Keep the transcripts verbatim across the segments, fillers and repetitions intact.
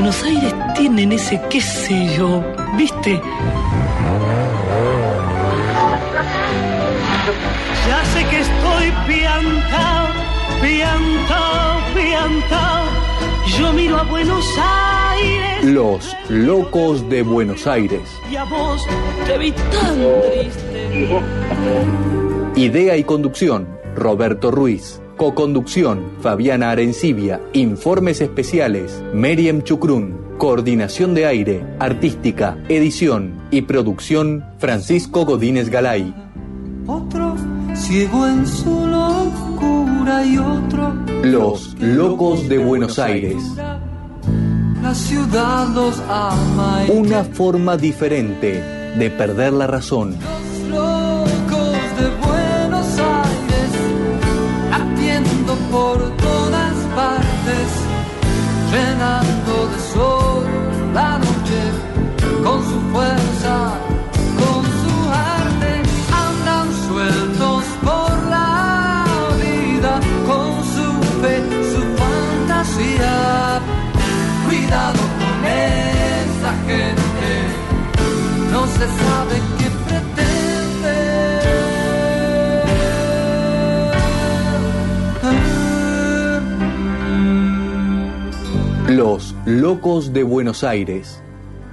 Buenos Aires tienen ese qué sé yo, ¿viste? Ya sé que estoy piantao, piantao, piantao. Yo miro a Buenos Aires. Los locos de Buenos Aires. Y a vos te vi tan triste. Idea y conducción, Roberto Ruiz. Coconducción, Fabiana Arencibia. Informes especiales, Meriem Chucrún. Coordinación de aire, artística, edición y producción, Francisco Godínez Galay. Otro ciego en su locura y otro. Los locos de Buenos Aires. La ciudad los ama. Una forma diferente de perder la razón. Los locos de Buenos Aires, latiendo por todas partes, llenando de sol la noche con su fuerza, con su arte, andan sueltos por la vida con su fe, su fantasía. Cuidado con esa gente, no se sabe qué pretende. Los locos de Buenos Aires.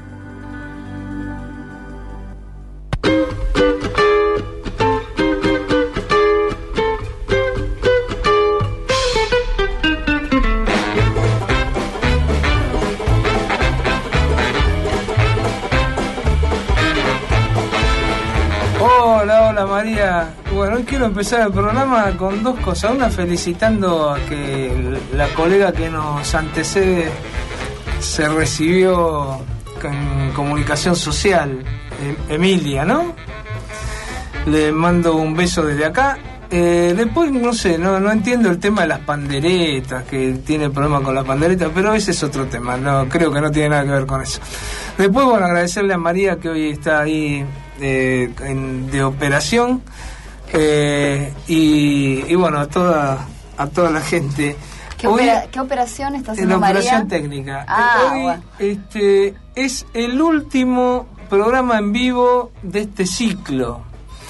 María, bueno, hoy quiero empezar el programa con dos cosas. Una, felicitando a que la colega que nos antecede se recibió en comunicación social, Emilia, ¿no? Le mando un beso desde acá. Eh, después, no sé, no, no entiendo el tema de las panderetas, que tiene problema con las panderetas, pero ese es otro tema, no, creo que no tiene nada que ver con eso. Después, bueno, agradecerle a María que hoy está ahí eh, en, de operación, eh, y, y bueno, a toda, a toda la gente. ¿Qué, hoy, opera, ¿qué operación está haciendo la María? Operación técnica. Ah, hoy bueno. este, es el último programa en vivo de este ciclo.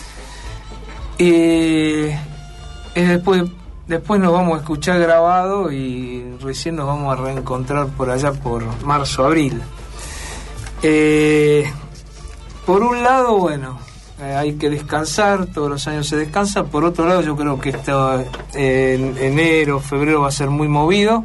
Eh, es después, después nos vamos a escuchar grabado y recién nos vamos a reencontrar por allá por marzo, abril. Eh, por un lado, bueno, eh, hay que descansar, todos los años se descansa. Por otro lado, yo creo que esto, eh, en enero, febrero va a ser muy movido.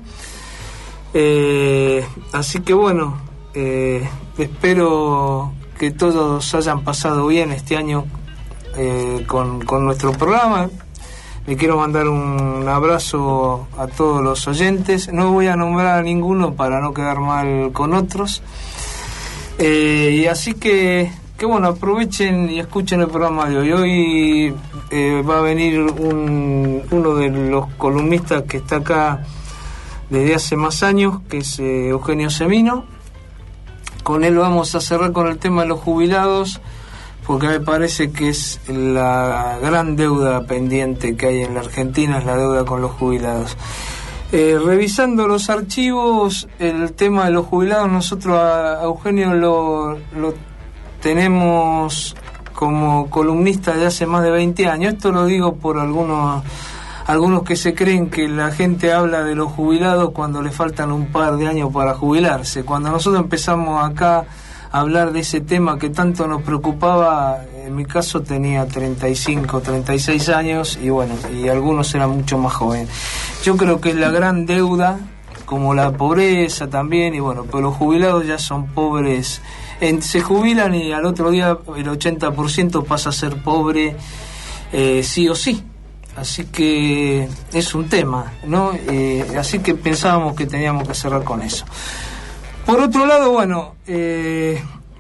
Eh, así que bueno, eh, espero que todos hayan pasado bien este año. Eh, con, con nuestro programa. Le quiero mandar un abrazo a todos los oyentes. No voy a nombrar a ninguno para no quedar mal con otros. Eh, y así que, que bueno, aprovechen y escuchen el programa de hoy. Hoy eh, va a venir un, uno de los columnistas que está acá desde hace más años, que es eh, Eugenio Semino. Con él vamos a cerrar con el tema de los jubilados, porque me parece que es la gran deuda pendiente que hay en la Argentina, es la deuda con los jubilados. Eh, revisando los archivos, el tema de los jubilados, nosotros a Eugenio lo, lo tenemos como columnista de hace más de veinte años. Esto lo digo por algunos, algunos que se creen que la gente habla de los jubilados cuando le faltan un par de años para jubilarse. Cuando nosotros empezamos acá hablar de ese tema que tanto nos preocupaba, en mi caso tenía treinta y cinco, treinta y seis años, y bueno, y algunos eran mucho más jóvenes. Yo creo que es la gran deuda, como la pobreza también, y bueno, pero los jubilados ya son pobres, en, se jubilan y al otro día el ochenta por ciento pasa a ser pobre, eh, sí o sí. Así que es un tema, ¿no? Eh, así que pensábamos que teníamos que cerrar con eso. Por otro lado, bueno, eh,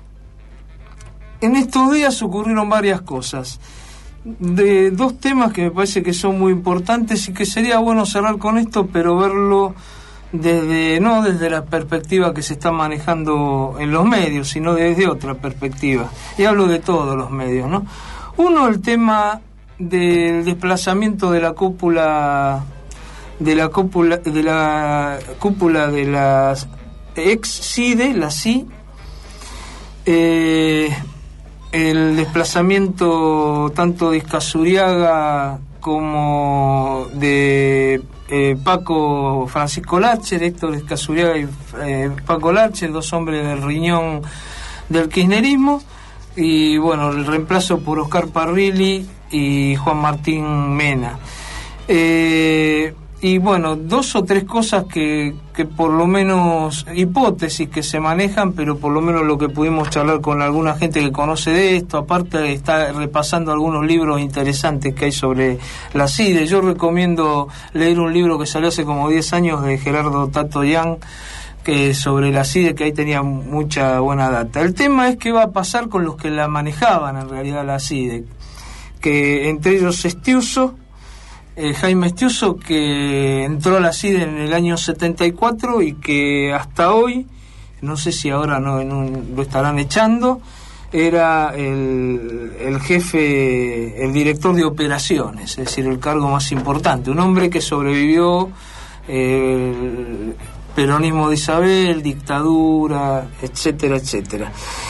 en estos días ocurrieron varias cosas, de dos temas que me parece que son muy importantes y que sería bueno cerrar con esto, pero verlo desde, no desde la perspectiva que se está manejando en los medios, sino desde otra perspectiva. Y hablo de todos los medios, ¿no? Uno, el tema del desplazamiento de la cúpula, de la cúpula, de la cúpula de las ex-CIDE, la C I, eh, el desplazamiento tanto de Izcazuriaga como de eh, Paco Francisco Larcher, Héctor Izcazuriaga y eh, Paco Larcher, dos hombres del riñón del kirchnerismo, y bueno, el reemplazo por Oscar Parrilli y Juan Martín Mena. Eh, y bueno, dos o tres cosas que, que por lo menos, hipótesis que se manejan, pero por lo menos lo que pudimos charlar con alguna gente que conoce de esto, aparte está repasando algunos libros interesantes que hay sobre la CIDE. Yo recomiendo leer un libro que salió hace como diez años de Gerardo Tato Yang, que sobre la CIDE, que ahí tenía mucha buena data. El tema es qué va a pasar con los que la manejaban en realidad la CIDE, que entre ellos Estiuso, eh, Jaime Estiuso, que entró a la CIDE en el año setenta y cuatro y que hasta hoy, no sé si ahora no en un, lo estarán echando, era el, el jefe, el director de operaciones, es decir, el cargo más importante, un hombre que sobrevivió eh, el peronismo de Isabel, dictadura, etcétera, etcétera.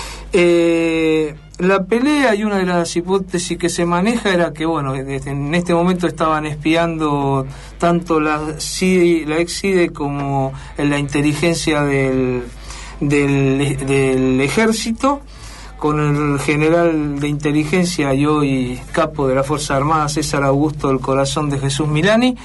Eh, la pelea y una de las hipótesis que se maneja era que, bueno, en este momento estaban espiando tanto la CIDE, la ex-CIDE como la inteligencia del, del, del ejército, con el general de inteligencia y hoy capo de la Fuerza Armada, César Augusto del Corazón de Jesús Milani.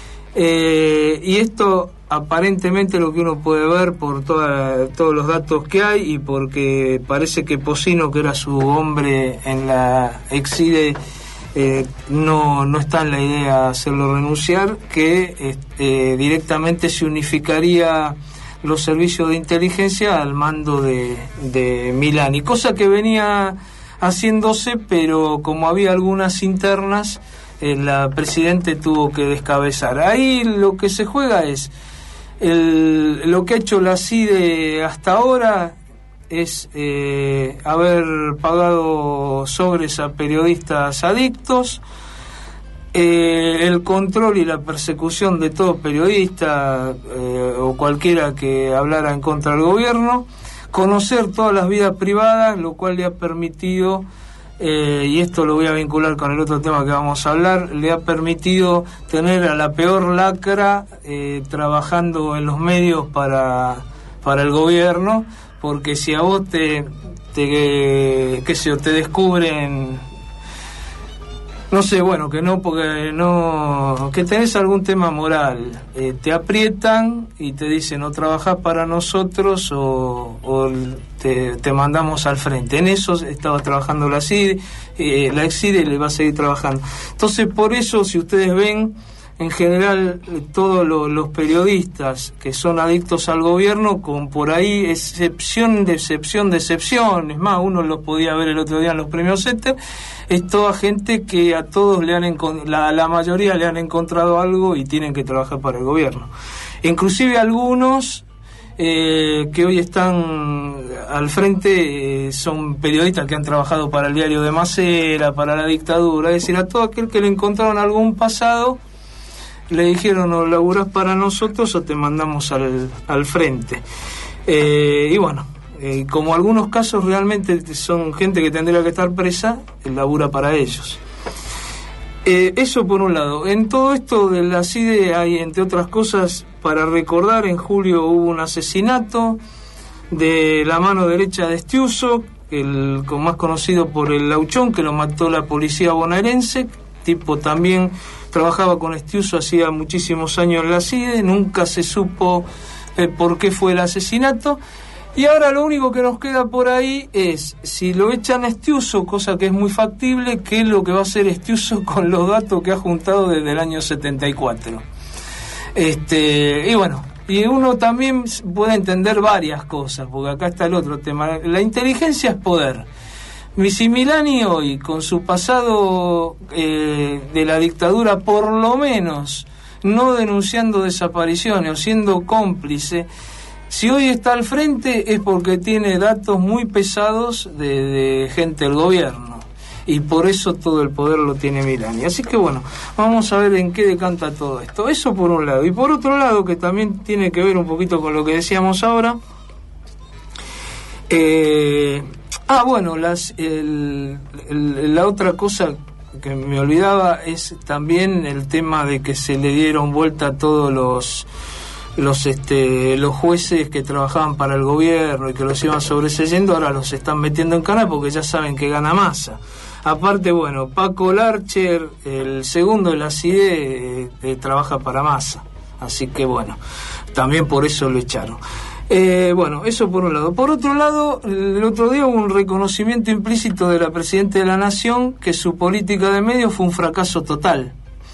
Eh, y esto aparentemente lo que uno puede ver por toda, todos los datos que hay, y porque parece que Pocino, que era su hombre en la ex-CIDE, eh, no, no está en la idea hacerlo renunciar, que eh, directamente se unificaría los servicios de inteligencia al mando de, de Milani, cosa que venía haciéndose, pero como había algunas internas, eh, la presidente tuvo que descabezar. Ahí lo que se juega es El, lo que ha hecho la CIDE hasta ahora es eh, haber pagado sobres a periodistas adictos, eh, el control y la persecución de todo periodista eh, o cualquiera que hablara en contra del gobierno, conocer todas las vidas privadas, lo cual le ha permitido, Eh, y esto lo voy a vincular con el otro tema que vamos a hablar, le ha permitido tener a la peor lacra eh, trabajando en los medios para, para el gobierno, porque si a vos te, te qué sé yo, te descubren, no sé, bueno, que no, porque no, que tenés algún tema moral, eh, te aprietan y te dicen o trabajás para nosotros o, o te, te mandamos al frente. En eso estaba trabajando la CIDE, eh, la ex-CIDE le va a seguir trabajando. Entonces, por eso, si ustedes ven, en general, todos lo, los periodistas que son adictos al gobierno, con por ahí excepción de excepción de excepción, es más, uno los podía ver el otro día en los premios Setter, es toda gente que a todos le han la, la mayoría le han encontrado algo y tienen que trabajar para el gobierno. Inclusive algunos eh, que hoy están al frente eh, son periodistas que han trabajado para el diario de Macera, para la dictadura, es decir, a todo aquel que le encontraron algún pasado le dijeron o laburás para nosotros o te mandamos al, al frente. Eh, y bueno, eh, como algunos casos realmente son gente que tendría que estar presa, labura para ellos. Eh, eso por un lado. En todo esto de la CIDE hay, entre otras cosas, para recordar, en julio hubo un asesinato de la mano derecha de Estiuso, el más conocido por el Lauchón, que lo mató la policía bonaerense, tipo también trabajaba con Estiuso hacía muchísimos años en la CIDE, nunca se supo eh, por qué fue el asesinato, y ahora lo único que nos queda por ahí es, si lo echan a Estiuso, cosa que es muy factible, qué es lo que va a hacer Estiuso con los datos que ha juntado desde el año setenta y cuatro. Este, y bueno, y uno también puede entender varias cosas, porque acá está el otro tema, la inteligencia es poder. Si Milani hoy, con su pasado eh, de la dictadura, por lo menos no denunciando desapariciones o siendo cómplice, si hoy está al frente es porque tiene datos muy pesados de, de gente del gobierno. y por eso todo el poder lo tiene Milani. Así que bueno, vamos a ver en qué decanta todo esto. Eso por un lado. Y por otro lado, que también tiene que ver un poquito con lo que decíamos ahora, eh, ah bueno, las, el, el, la otra cosa que me olvidaba es también el tema de que se le dieron vuelta a todos los los este los jueces que trabajaban para el gobierno y que los iban sobreseyendo, ahora los están metiendo en cana porque ya saben que gana Massa. Aparte, bueno, Paco Larcher, el segundo de la C I D E, eh, eh, trabaja para Massa, así que bueno, también por eso lo echaron. Eh, bueno, eso por un lado. Por otro lado, el otro día hubo un reconocimiento implícito de la Presidenta de la Nación que su política de medios fue un fracaso total.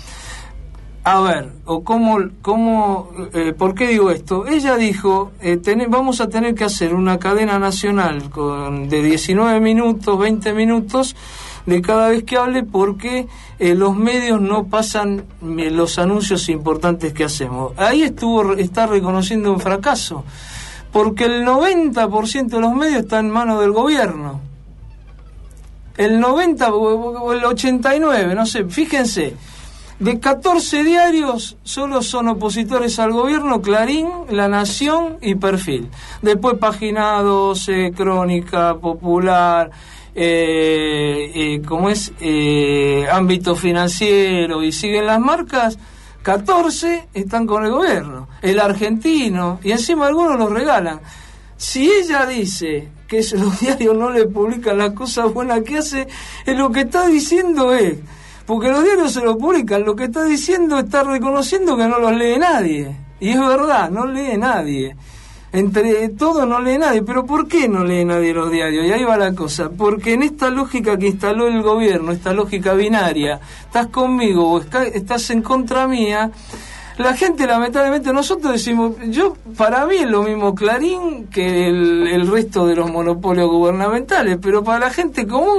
A ver, o cómo, cómo eh, ¿por qué digo esto? Ella dijo, eh, ten, vamos a tener que hacer una cadena nacional con, de diecinueve minutos, veinte minutos de cada vez que hable, porque eh, los medios no pasan eh, los anuncios importantes que hacemos. Ahí estuvo, está reconociendo un fracaso, porque el noventa por ciento de los medios está en manos del gobierno. El noventa o el ochenta y nueve, no sé, fíjense. De catorce diarios, solo son opositores al gobierno Clarín, La Nación y Perfil. Después Página doce, Crónica, Popular, eh, eh, ¿cómo es? Eh, Ámbito Financiero, y siguen las marcas. catorce están con el gobierno. El Argentino, y encima algunos los regalan. Si ella dice que los diarios no le publican las cosas buenas que hace, es lo que está diciendo es... Porque los diarios se lo publican, lo que está diciendo está reconociendo que no los lee nadie. Y es verdad, no lee nadie. Entre todo no lee nadie. ¿Pero por qué no lee nadie los diarios? Y ahí va la cosa. Porque en esta lógica que instaló el gobierno, esta lógica binaria, estás conmigo o estás en contra mía, la gente lamentablemente, nosotros decimos, yo para mí es lo mismo Clarín que el, el resto de los monopolios gubernamentales, pero para la gente común,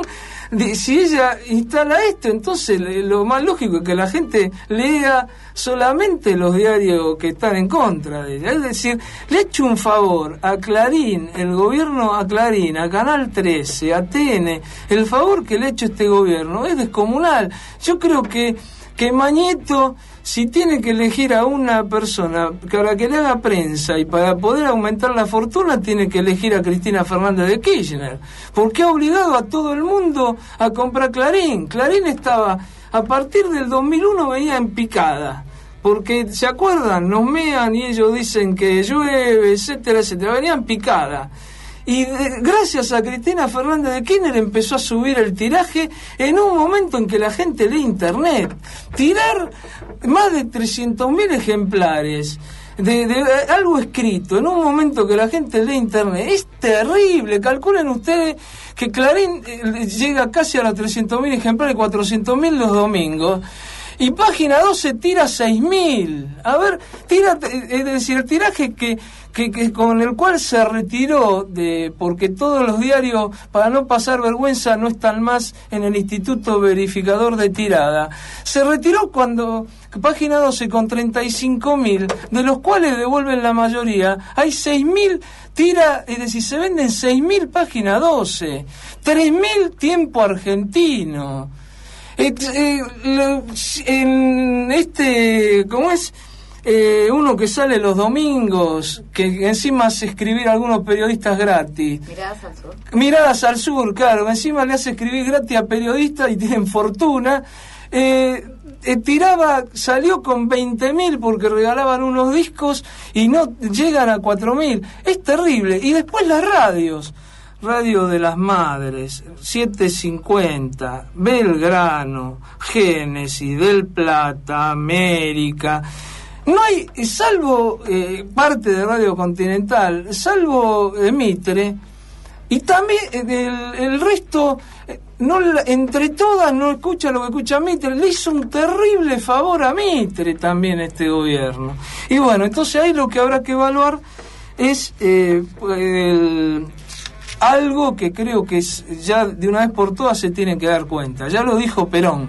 si ella instala esto, entonces lo más lógico es que la gente lea solamente los diarios que están en contra de ella. Es decir, le he hecho un favor a Clarín, el gobierno a Clarín, a Canal trece, a T N, el favor que le ha hecho este gobierno es descomunal. Yo creo que, que Mañeto, si tiene que elegir a una persona para que le haga prensa y para poder aumentar la fortuna, tiene que elegir a Cristina Fernández de Kirchner, porque ha obligado a todo el mundo a comprar Clarín. Clarín estaba, a partir del dos mil uno venía en picada, porque, ¿se acuerdan? Nos mean y ellos dicen que llueve, etcétera, etcétera, venía en picada. Y de, gracias a Cristina Fernández de Kirchner empezó a subir el tiraje en un momento en que la gente lee internet. Tirar más de trescientos mil ejemplares de, de algo escrito en un momento que la gente lee internet es terrible. Calculen ustedes que Clarín eh, llega casi a los trescientos mil ejemplares, cuatrocientos mil los domingos, y Página doce tira seis mil. A ver, tira, es decir, el tiraje que Que, que con el cual se retiró, de porque todos los diarios, para no pasar vergüenza, no están más en el Instituto Verificador de Tirada. Se retiró cuando Página doce con treinta y cinco mil, de los cuales devuelven la mayoría, hay seis mil tira, es decir, se venden seis mil Página doce, tres mil Tiempo Argentino. Eh, eh, lo, en este, ¿cómo es? Eh, uno que sale los domingos, que encima hace escribir a algunos periodistas gratis. Miradas al Sur. Miradas al Sur, claro, encima le hace escribir gratis a periodistas y tienen fortuna. Eh, eh, tiraba, salió con veinte mil porque regalaban unos discos y no llegan a cuatro mil. Es terrible. Y después las radios. Radio de las Madres, setecientos cincuenta, Belgrano, Génesis, Del Plata, América. No hay, salvo eh, parte de Radio Continental, salvo eh, Mitre, y también eh, el, el resto, eh, no entre todas no escucha lo que escucha Mitre. Le hizo un terrible favor a Mitre también este gobierno. Y bueno, entonces ahí lo que habrá que evaluar es eh, el, algo que creo que es, ya de una vez por todas se tienen que dar cuenta. Ya lo dijo Perón,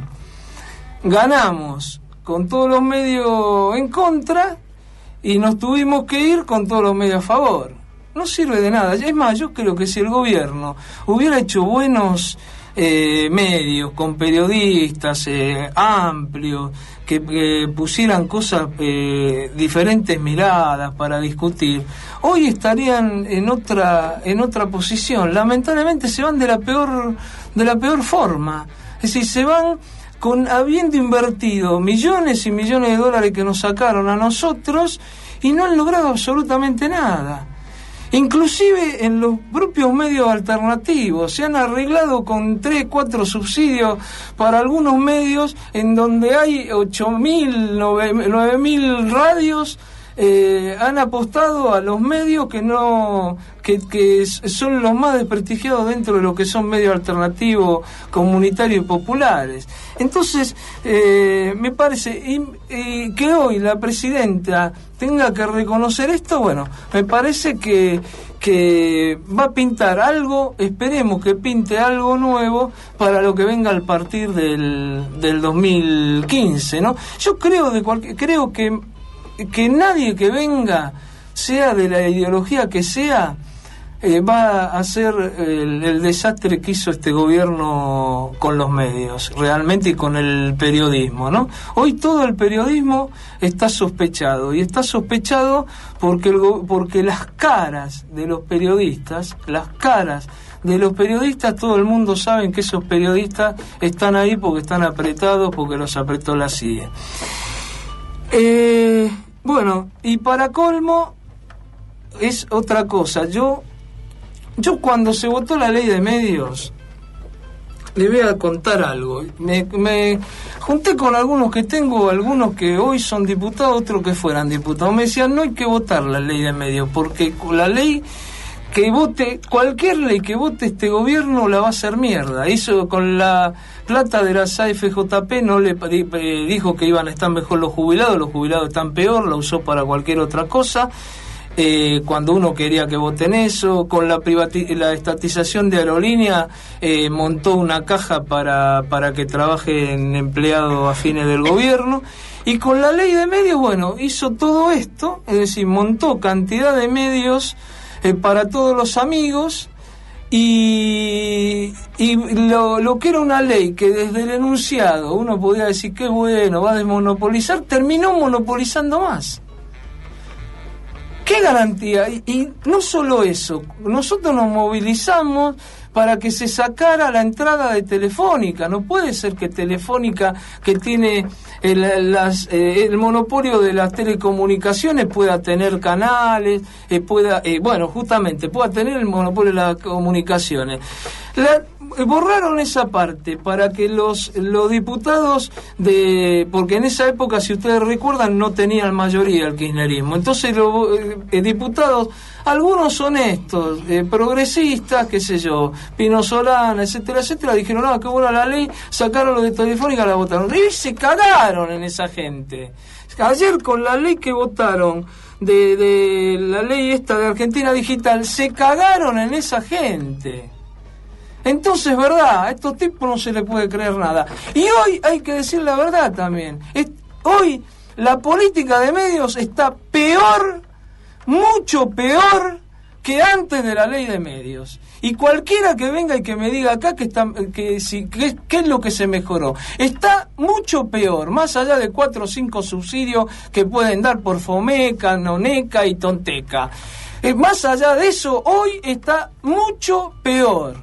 ganamos con todos los medios en contra y nos tuvimos que ir con todos los medios a favor. No sirve de nada. Es más, yo creo que si el gobierno hubiera hecho buenos eh, medios, con periodistas eh, amplios, que eh, pusieran cosas, eh, diferentes miradas para discutir, hoy estarían en otra en otra posición. Lamentablemente se van de la peor de la peor forma, es decir, se van con habiendo invertido millones y millones de dólares que nos sacaron a nosotros y no han logrado absolutamente nada. Inclusive en los propios medios alternativos se han arreglado con tres, cuatro subsidios para algunos medios en donde hay ocho mil, nueve mil radios. Eh, han apostado a los medios que no que, que son los más desprestigiados dentro de lo que son medios alternativos, comunitarios y populares. Entonces, eh, me parece y, y que hoy la presidenta tenga que reconocer esto, bueno, me parece que que va a pintar algo, esperemos que pinte algo nuevo para lo que venga a partir del, del dos mil quince, ¿no? Yo creo de cualquier, creo que que nadie que venga, sea de la ideología que sea, eh, va a hacer el, el desastre que hizo este gobierno con los medios, realmente, y con el periodismo, ¿no? Hoy todo el periodismo está sospechado, y está sospechado porque, el, porque las caras de los periodistas, las caras de los periodistas, todo el mundo sabe que esos periodistas están ahí porque están apretados, porque los apretó la C I E. Eh, bueno, y para colmo es otra cosa. Yo, yo cuando se votó la ley de medios, le voy a contar algo. Me, me junté con algunos que tengo, algunos que hoy son diputados, otros que fueran diputados. Me decían, no hay que votar la ley de medios, porque la ley que vote, cualquier ley que vote este gobierno la va a hacer mierda. Hizo con la plata de las A F J P, no le eh, dijo que iban a estar mejor los jubilados, los jubilados están peor, la usó para cualquier otra cosa. Eh, cuando uno quería que voten eso, con la privati- la estatización de aerolínea, eh, montó una caja para, para que trabajen empleados afines del gobierno, y con la ley de medios, bueno, hizo todo esto, es decir, montó cantidad de medios eh, para todos los amigos, y, y lo, lo que era una ley que desde el enunciado uno podía decir que bueno, va a desmonopolizar, terminó monopolizando más. ¿Qué garantía? Y, y no solo eso, nosotros nos movilizamos para que se sacara la entrada de Telefónica. No puede ser que Telefónica, que tiene el, las, eh, el monopolio de las telecomunicaciones, pueda tener canales, eh, pueda, eh, bueno, justamente, pueda tener el monopolio de las comunicaciones. La, borraron esa parte para que los los diputados de, porque en esa época, si ustedes recuerdan, no tenían mayoría el kirchnerismo, entonces los eh, diputados, algunos honestos, eh, progresistas, qué sé yo, Pino Solana, etcétera, etcétera, dijeron, no, qué buena la ley, sacaron lo de Telefónica, la votaron, y se cagaron en esa gente. Ayer con la ley que votaron de, de la ley esta de Argentina Digital, se cagaron en esa gente. Entonces, verdad, a estos tipos no se les puede creer nada. Y hoy hay que decir la verdad también. Es, hoy la política de medios está peor, mucho peor que antes de la ley de medios. Y cualquiera que venga y que me diga acá que está, que si, que, qué es lo que se mejoró, está mucho peor, más allá de cuatro o cinco subsidios que pueden dar por Fomeca, Noneca y Tonteca. Eh, más allá de eso, hoy está mucho peor.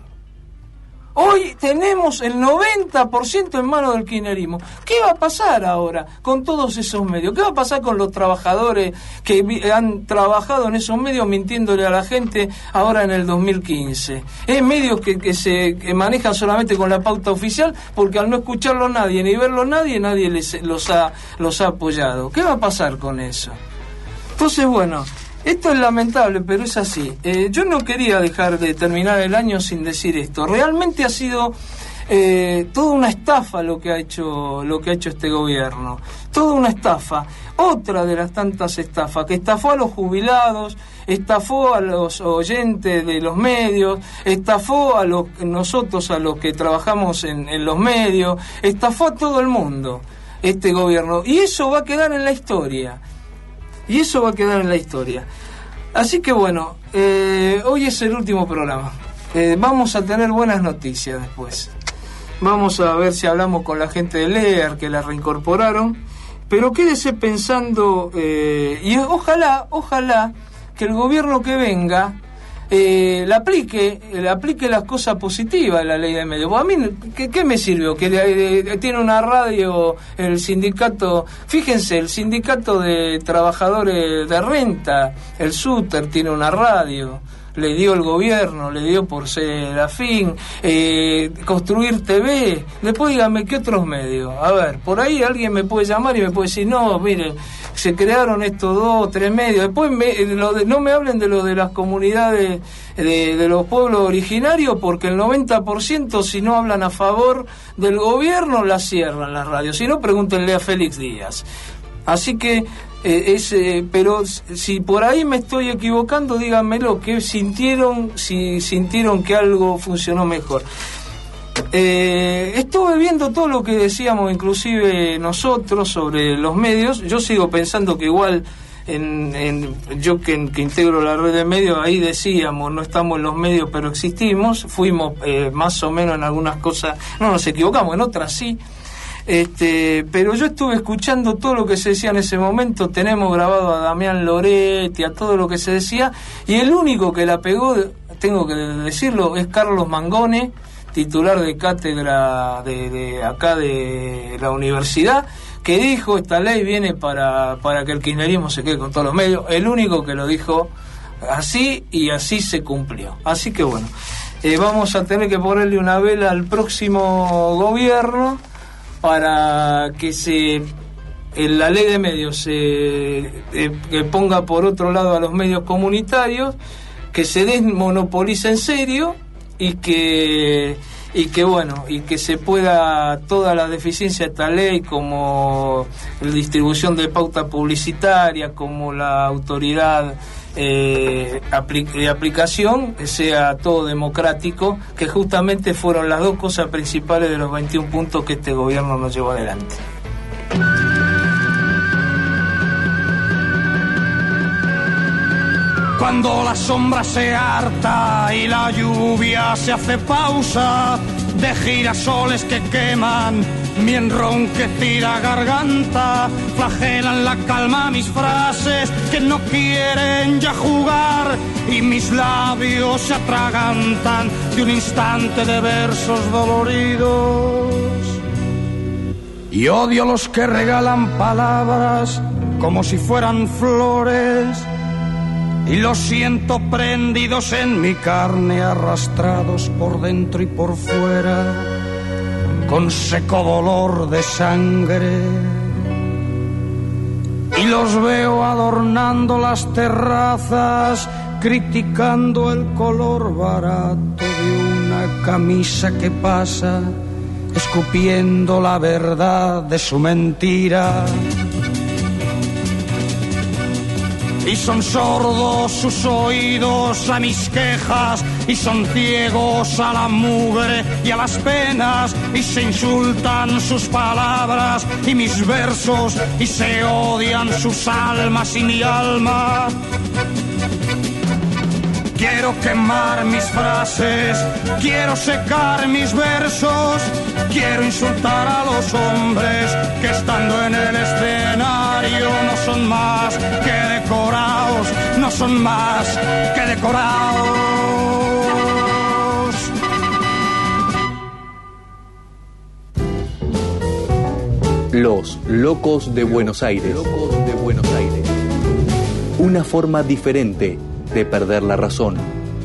Hoy tenemos el noventa por ciento en manos del kirchnerismo. ¿Qué va a pasar ahora con todos esos medios? ¿Qué va a pasar con los trabajadores que han trabajado en esos medios mintiéndole a la gente ahora en el dos mil quince? Es medios que, que se que manejan solamente con la pauta oficial, porque al no escucharlo nadie ni verlo nadie, nadie les, los, ha, los ha apoyado. ¿Qué va a pasar con eso? Entonces, bueno, esto es lamentable, pero es así. Eh, yo no quería dejar de terminar el año sin decir esto. Realmente ha sido eh, toda una estafa lo que ha hecho lo que ha hecho este gobierno. Toda una estafa. Otra de las tantas estafas, que estafó a los jubilados, estafó a los oyentes de los medios, estafó a los nosotros, a los que trabajamos en, en los medios, estafó a todo el mundo este gobierno. Y eso va a quedar en la historia. Y eso va a quedar en la historia. Así que bueno, eh, hoy es el último programa. Eh, vamos a tener buenas noticias después. Vamos a ver si hablamos con la gente de Lear, que la reincorporaron. Pero quédese pensando, eh, y ojalá, ojalá que el gobierno que venga eh, la aplique, le aplique las cosas positivas de la ley de medios. A mí, ¿qué, qué me sirvió? Que eh, tiene una radio el sindicato, fíjense, el sindicato de trabajadores de renta, el SUTER, tiene una radio. Le dio el gobierno, le dio por ser afín, eh, Construir T V, después dígame qué otros medios. A ver, por ahí alguien me puede llamar y me puede decir, no, miren, se crearon estos dos, tres medios. Después me, lo de, no me hablen de lo de las comunidades, de, de los pueblos originarios, porque el noventa por ciento, si no hablan a favor del gobierno, la cierran las radios. Si no, pregúntenle a Félix Díaz. Así que Eh, es, eh, pero si por ahí me estoy equivocando, díganmelo, que sintieron, si sintieron que algo funcionó mejor. Eh, estuve viendo todo lo que decíamos, inclusive nosotros, sobre los medios. Yo sigo pensando que igual, en, en yo que, que integro la red de medios, ahí decíamos, no estamos en los medios, pero existimos. Fuimos eh, más o menos en algunas cosas, no nos equivocamos, en otras sí. Este, pero yo estuve escuchando todo lo que se decía en ese momento. Tenemos grabado a Damián Loretti, a todo lo que se decía, y el único que la pegó, tengo que decirlo, es Carlos Mangone, titular de cátedra de, de acá de la universidad, que dijo: esta ley viene para, para que el kirchnerismo se quede con todos los medios. El único que lo dijo así, y así se cumplió. Así que bueno, eh, vamos a tener que ponerle una vela al próximo gobierno para que se en la ley de medios se eh, que ponga por otro lado a los medios comunitarios, que se desmonopolice en serio, y que y que bueno y que se pueda toda la deficiencia de esta ley, como la distribución de pauta publicitaria, como la autoridad Eh, apli- de aplicación, que sea todo democrático, que justamente fueron las dos cosas principales de los veintiún puntos que este gobierno nos llevó adelante. Cuando la sombra se harta y la lluvia se hace pausa, de girasoles que queman mi enronquecida garganta, flagelan la calma mis frases que no quieren ya jugar, y mis labios se atragantan de un instante de versos doloridos. Y odio a los que regalan palabras como si fueran flores, y los siento prendidos en mi carne, arrastrados por dentro y por fuera, con seco dolor de sangre. Y los veo adornando las terrazas, criticando el color barato de una camisa que pasa, escupiendo la verdad de su mentira. Y son sordos sus oídos a mis quejas, y son ciegos a la mugre y a las penas, y se insultan sus palabras y mis versos, y se odian sus almas y mi alma. Quiero quemar mis frases, quiero secar mis versos, quiero insultar a los hombres que estando en el escenario no son más que decorados, no son más que decorados. Los locos de Buenos Aires. Locos de Buenos Aires. Una forma diferente de perder la razón.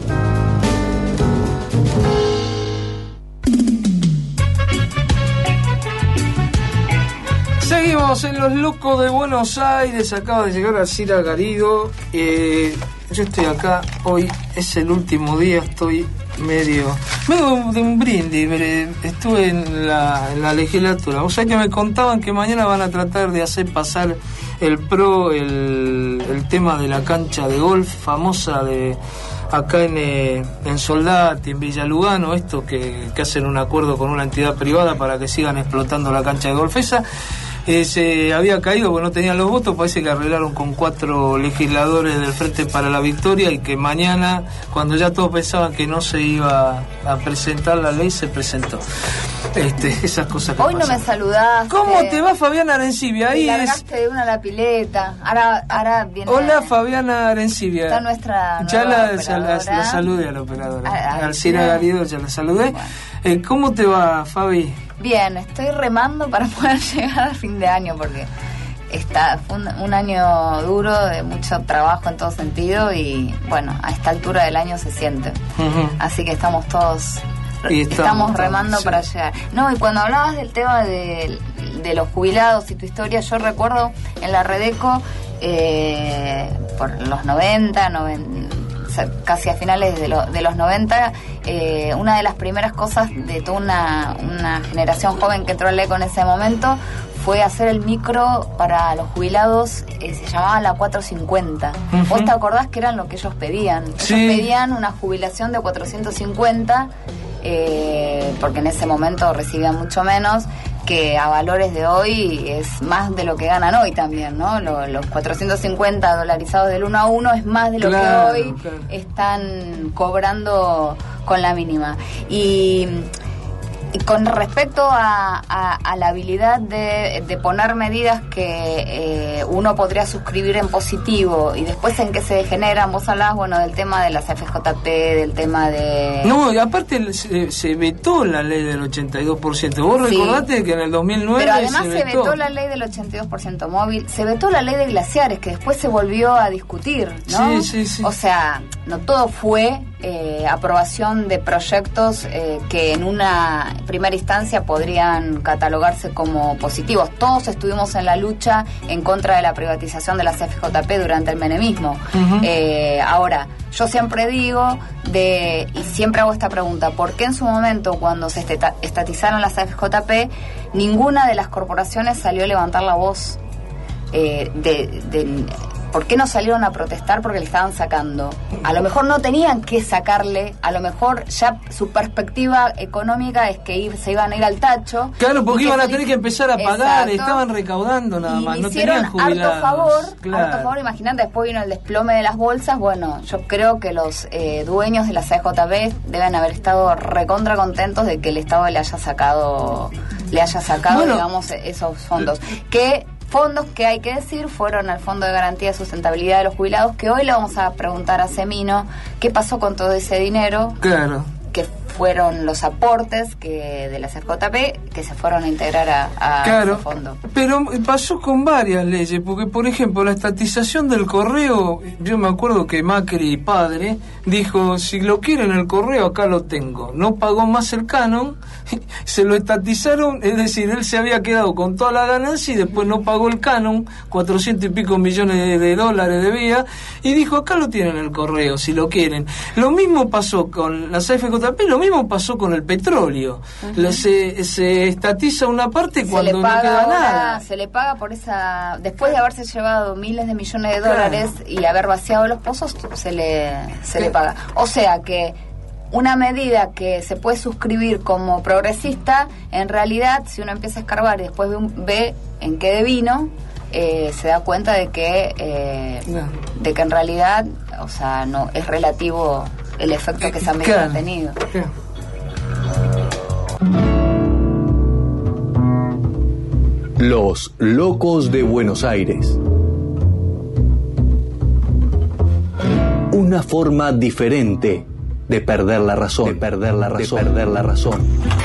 Seguimos en Los Locos de Buenos Aires. Acaba de llegar Alcira Garido. Eh, yo estoy acá hoy, es el último día, estoy medio medio de un brindis. Estuve en la, en la legislatura. O sea que me contaban que mañana van a tratar de hacer pasar el pro, el, el tema de la cancha de golf famosa de acá en, eh, en Soldati, en Villa Lugano, esto que, que hacen un acuerdo con una entidad privada para que sigan explotando la cancha de golf esa. Eh, se había caído porque no tenían los votos, parece que arreglaron con cuatro legisladores del Frente para la Victoria, y que mañana, cuando ya todos pensaban que no se iba a presentar la ley, se presentó. Este, esas cosas que Hoy pasan. no me saludaste. ¿Cómo te va, Fabiana Arencibia? Ahí me largaste es... de una a la pileta. Ahora, ahora viene... Hola, Fabiana Arencibia. Está nuestra Ya nueva la, ya la, la saludé a la operadora. A- a- Alcira Garido ya la saludé. Bueno. Eh, ¿Cómo te va, Fabi? Bien, estoy remando para poder llegar a fin de año porque está, fue un, un año duro de mucho trabajo en todo sentido y bueno, a esta altura del año se siente. Uh-huh. Así que estamos todos... Y estamos, estamos, remando sí. para llegar. No, y cuando hablabas del tema de, de los jubilados y tu historia, yo recuerdo en la Redeco, eh, por los noventa, noven, o sea, casi a finales de, lo, de los noventa, eh, una de las primeras cosas de toda una, una generación joven que entró al ECO en ese momento fue hacer el micro para los jubilados, eh, se llamaba la cuatrocientos cincuenta. Uh-huh. ¿Vos te acordás que eran lo que ellos pedían? Ellos Sí. pedían una jubilación de cuatrocientos cincuenta, eh, porque en ese momento recibían mucho menos, que a valores de hoy es más de lo que ganan hoy también, ¿no? Lo, los cuatrocientos cincuenta dolarizados del uno a uno es más de lo Claro, que hoy claro. están cobrando con la mínima. Y... Y con respecto a, a, a la habilidad de, de poner medidas que eh, uno podría suscribir en positivo y después en qué se degeneran, vos hablabas, bueno, del tema de las F J P, del tema de... No, y aparte se, se vetó la ley del ochenta y dos por ciento. Vos Sí. recordate que en el dos mil nueve Pero además se se vetó. vetó la ley del ochenta y dos por ciento móvil, se vetó la ley de glaciares, que después se volvió a discutir, ¿no? Sí, sí, sí. O sea, no todo fue eh, aprobación de proyectos eh, que en una primera instancia podrían catalogarse como positivos. Todos estuvimos en la lucha en contra de la privatización de las F J P durante el menemismo. Ujú. Eh, ahora, yo siempre digo, de y siempre hago esta pregunta, ¿por qué en su momento, cuando se esteta- estatizaron las F J P, ninguna de las corporaciones salió a levantar la voz? Eh, de, de, ¿Por qué no salieron a protestar? Porque le estaban sacando. A lo mejor no tenían que sacarle, a lo mejor ya su perspectiva económica es que ir, se iban a ir al tacho. Claro, porque y que iban a se- tener que empezar a pagar, Exacto. estaban recaudando nada Y más, no hicieron tenían jubilados. harto favor, Claro. harto favor, imagínate, después vino el desplome de las bolsas. Bueno, yo creo que los eh, dueños de la C J B deben haber estado recontra contentos de que el Estado le haya sacado, le haya sacado, Bueno, digamos, esos fondos. Que fondos que hay que decir fueron al Fondo de Garantía de Sustentabilidad de los Jubilados, que hoy le vamos a preguntar a Semino qué pasó con todo ese dinero, Claro. que fueron los aportes que de la C J P que se fueron a integrar a, a Claro, ese fondo. pero pasó con varias leyes, porque por ejemplo la estatización del correo, yo me acuerdo que Macri padre dijo, si lo quieren el correo acá lo tengo, no pagó más el canon, se lo estatizaron, es decir, él se había quedado con toda la ganancia y después no pagó el canon, cuatrocientos y pico millones de, de dólares debía, y dijo, acá lo tienen el correo, si lo quieren. Lo mismo pasó con las F J P, lo mismo pasó con el petróleo. Uh-huh. La, se, se estatiza una parte Se cuando le no paga queda ahora, nada. se le paga por esa, después de haberse llevado miles de millones de dólares y haber vaciado los pozos, se le se le paga. O sea que una medida que se puede suscribir como progresista, en realidad, si uno empieza a escarbar y después ve, un, ve en qué devino, eh, se da cuenta de que eh, no. de que en realidad, o sea, no es relativo el efecto que esa medida Claro. ha tenido. Claro. Los locos de Buenos Aires. Una forma diferente de perder la razón, de perder la razón, de perder la razón.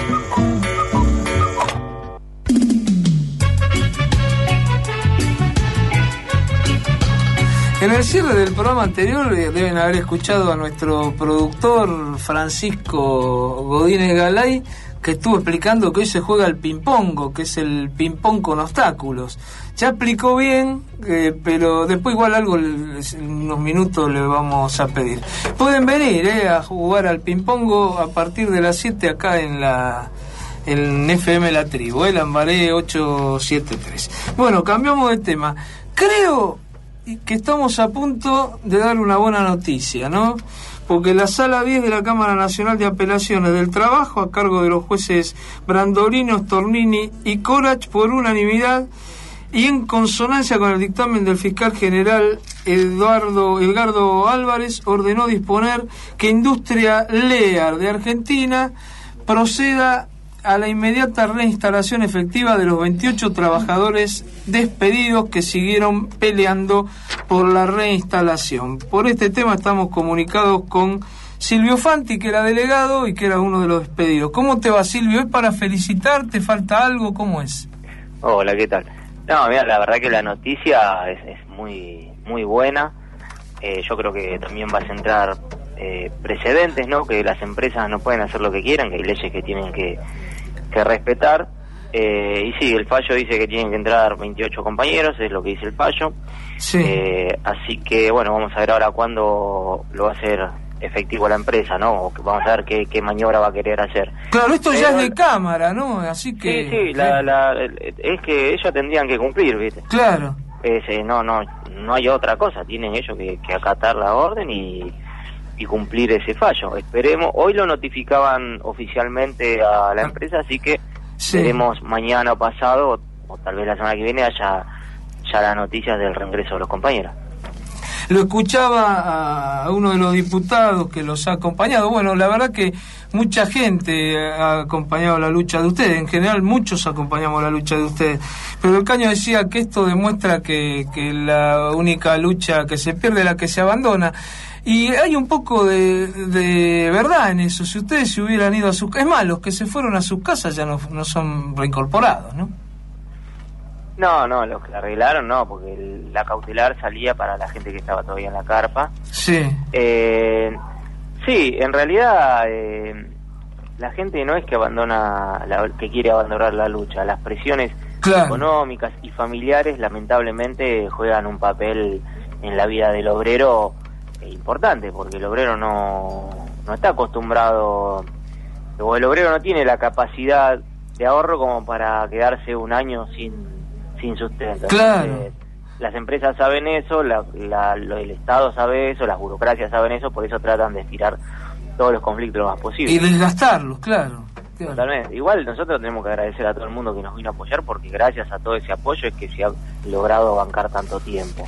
En el cierre del programa anterior eh, deben haber escuchado a nuestro productor Francisco Godínez Galay, que estuvo explicando que hoy se juega el ping-pongo, que es el ping-pong con obstáculos. Ya explicó bien, eh, pero después igual algo en unos minutos le vamos a pedir. Pueden venir eh, a jugar al ping-pongo a partir de las siete acá en la en F M La Tribu, eh, Lambaré ocho siete tres. Bueno, cambiamos de tema. Creo que estamos a punto de dar una buena noticia, ¿no? Porque la Sala diez de la Cámara Nacional de Apelaciones del Trabajo, a cargo de los jueces Brandolino, Stornini y Corach, por unanimidad y en consonancia con el dictamen del fiscal general Eduardo Edgardo Álvarez, ordenó disponer que Industria Lear de Argentina proceda a la inmediata reinstalación efectiva de los veintiocho trabajadores despedidos que siguieron peleando por la reinstalación. Por este tema estamos comunicados con Silvio Fanti, que era delegado y que era uno de los despedidos. ¿Cómo te va, Silvio? ¿Es para felicitarte? ¿Falta algo? ¿Cómo es? Hola, ¿qué tal? No, mira, la verdad que la noticia es, es muy muy buena. Eh, yo creo que también va a centrar eh, precedentes, ¿no? Que las empresas no pueden hacer lo que quieran, que hay leyes que tienen que, que respetar. Eh, y sí, el fallo dice que tienen que entrar veintiocho compañeros, es lo que dice el fallo. Sí. Eh, así que, bueno, vamos a ver ahora cuándo lo va a hacer efectivo la empresa, ¿no? Vamos a ver qué, qué maniobra va a querer hacer. Claro, esto Pero, ya es de cámara, ¿no? Así que... Sí, sí, la, la, es que ellos tendrían que cumplir, ¿viste? Claro. Es, eh, no, no, no hay otra cosa, tienen ellos que, que acatar la orden y, y cumplir ese fallo. Esperemos, hoy lo notificaban oficialmente a la empresa, así que sí, veremos mañana o pasado, o tal vez la semana que viene, haya ya las noticias del reingreso de los compañeros. Lo escuchaba a uno de los diputados que los ha acompañado. Bueno, la verdad que mucha gente ha acompañado la lucha de ustedes. En general, muchos acompañamos la lucha de ustedes. Pero el Caño decía que esto demuestra que, que la única lucha que se pierde es la que se abandona. Y hay un poco de, de verdad en eso. Si ustedes se hubieran ido a sus... Es más, los que se fueron a sus casas ya no, no son reincorporados, ¿no? No, no, los que la arreglaron no, porque el, la cautelar salía para la gente que estaba todavía en la carpa. Sí. Eh, sí, en realidad eh, la gente no es que abandona, la, que quiere abandonar la lucha. Las presiones claro. económicas y familiares lamentablemente juegan un papel en la vida del obrero eh, importante, porque el obrero no, no está acostumbrado, o el obrero no tiene la capacidad de ahorro como para quedarse un año sin sin sustento. Claro. Entonces, las empresas saben eso, la, la, lo, el Estado sabe eso, las burocracias saben eso, por eso tratan de estirar todos los conflictos lo más posible. Y desgastarlos, claro. Totalmente. Igual nosotros tenemos que agradecer a todo el mundo que nos vino a apoyar, porque gracias a todo ese apoyo es que se ha logrado bancar tanto tiempo.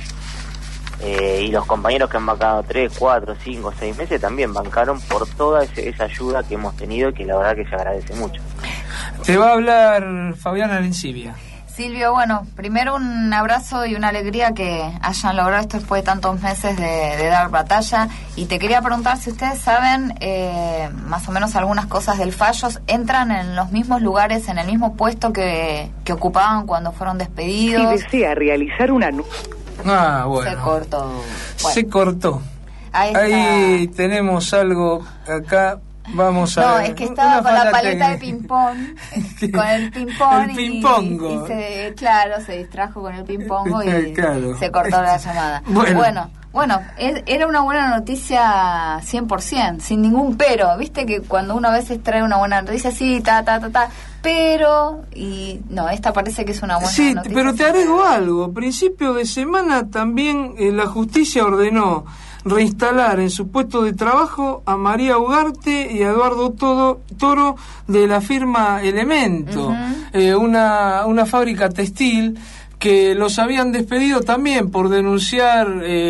Eh, y los compañeros que han bancado tres, cuatro, cinco, seis meses también bancaron por toda ese, esa ayuda que hemos tenido y que la verdad que se agradece mucho. Te va a hablar Fabiana Lencivia. Silvio, bueno, primero un abrazo y una alegría que hayan logrado esto después de tantos meses de, de dar batalla. Y te quería preguntar si ustedes saben eh, más o menos algunas cosas del fallo. ¿Entran en los mismos lugares, en el mismo puesto que, que ocupaban cuando fueron despedidos? Si desea realizar una... Ah, bueno. Se cortó. Bueno. Se cortó. Ahí, Ahí tenemos algo acá. Vamos a no, ver. es que estaba con la paleta técnica. de ping-pong, con el ping-pong, el y, ping-pongo. y se, claro, se distrajo con el ping-pongo y claro. se cortó la llamada. Bueno, bueno, bueno es, era una buena noticia cien por ciento, sin ningún pero. Viste que cuando uno a veces trae una buena noticia, sí, ta, ta, ta, ta, pero, y no, esta parece que es una buena sí, noticia. Sí, pero te agrego algo. Principio de semana también eh, la justicia ordenó reinstalar en su puesto de trabajo a María Ugarte y a Eduardo Todo, Toro de la firma Elemento, uh-huh. eh, una, una fábrica textil que los habían despedido también por denunciar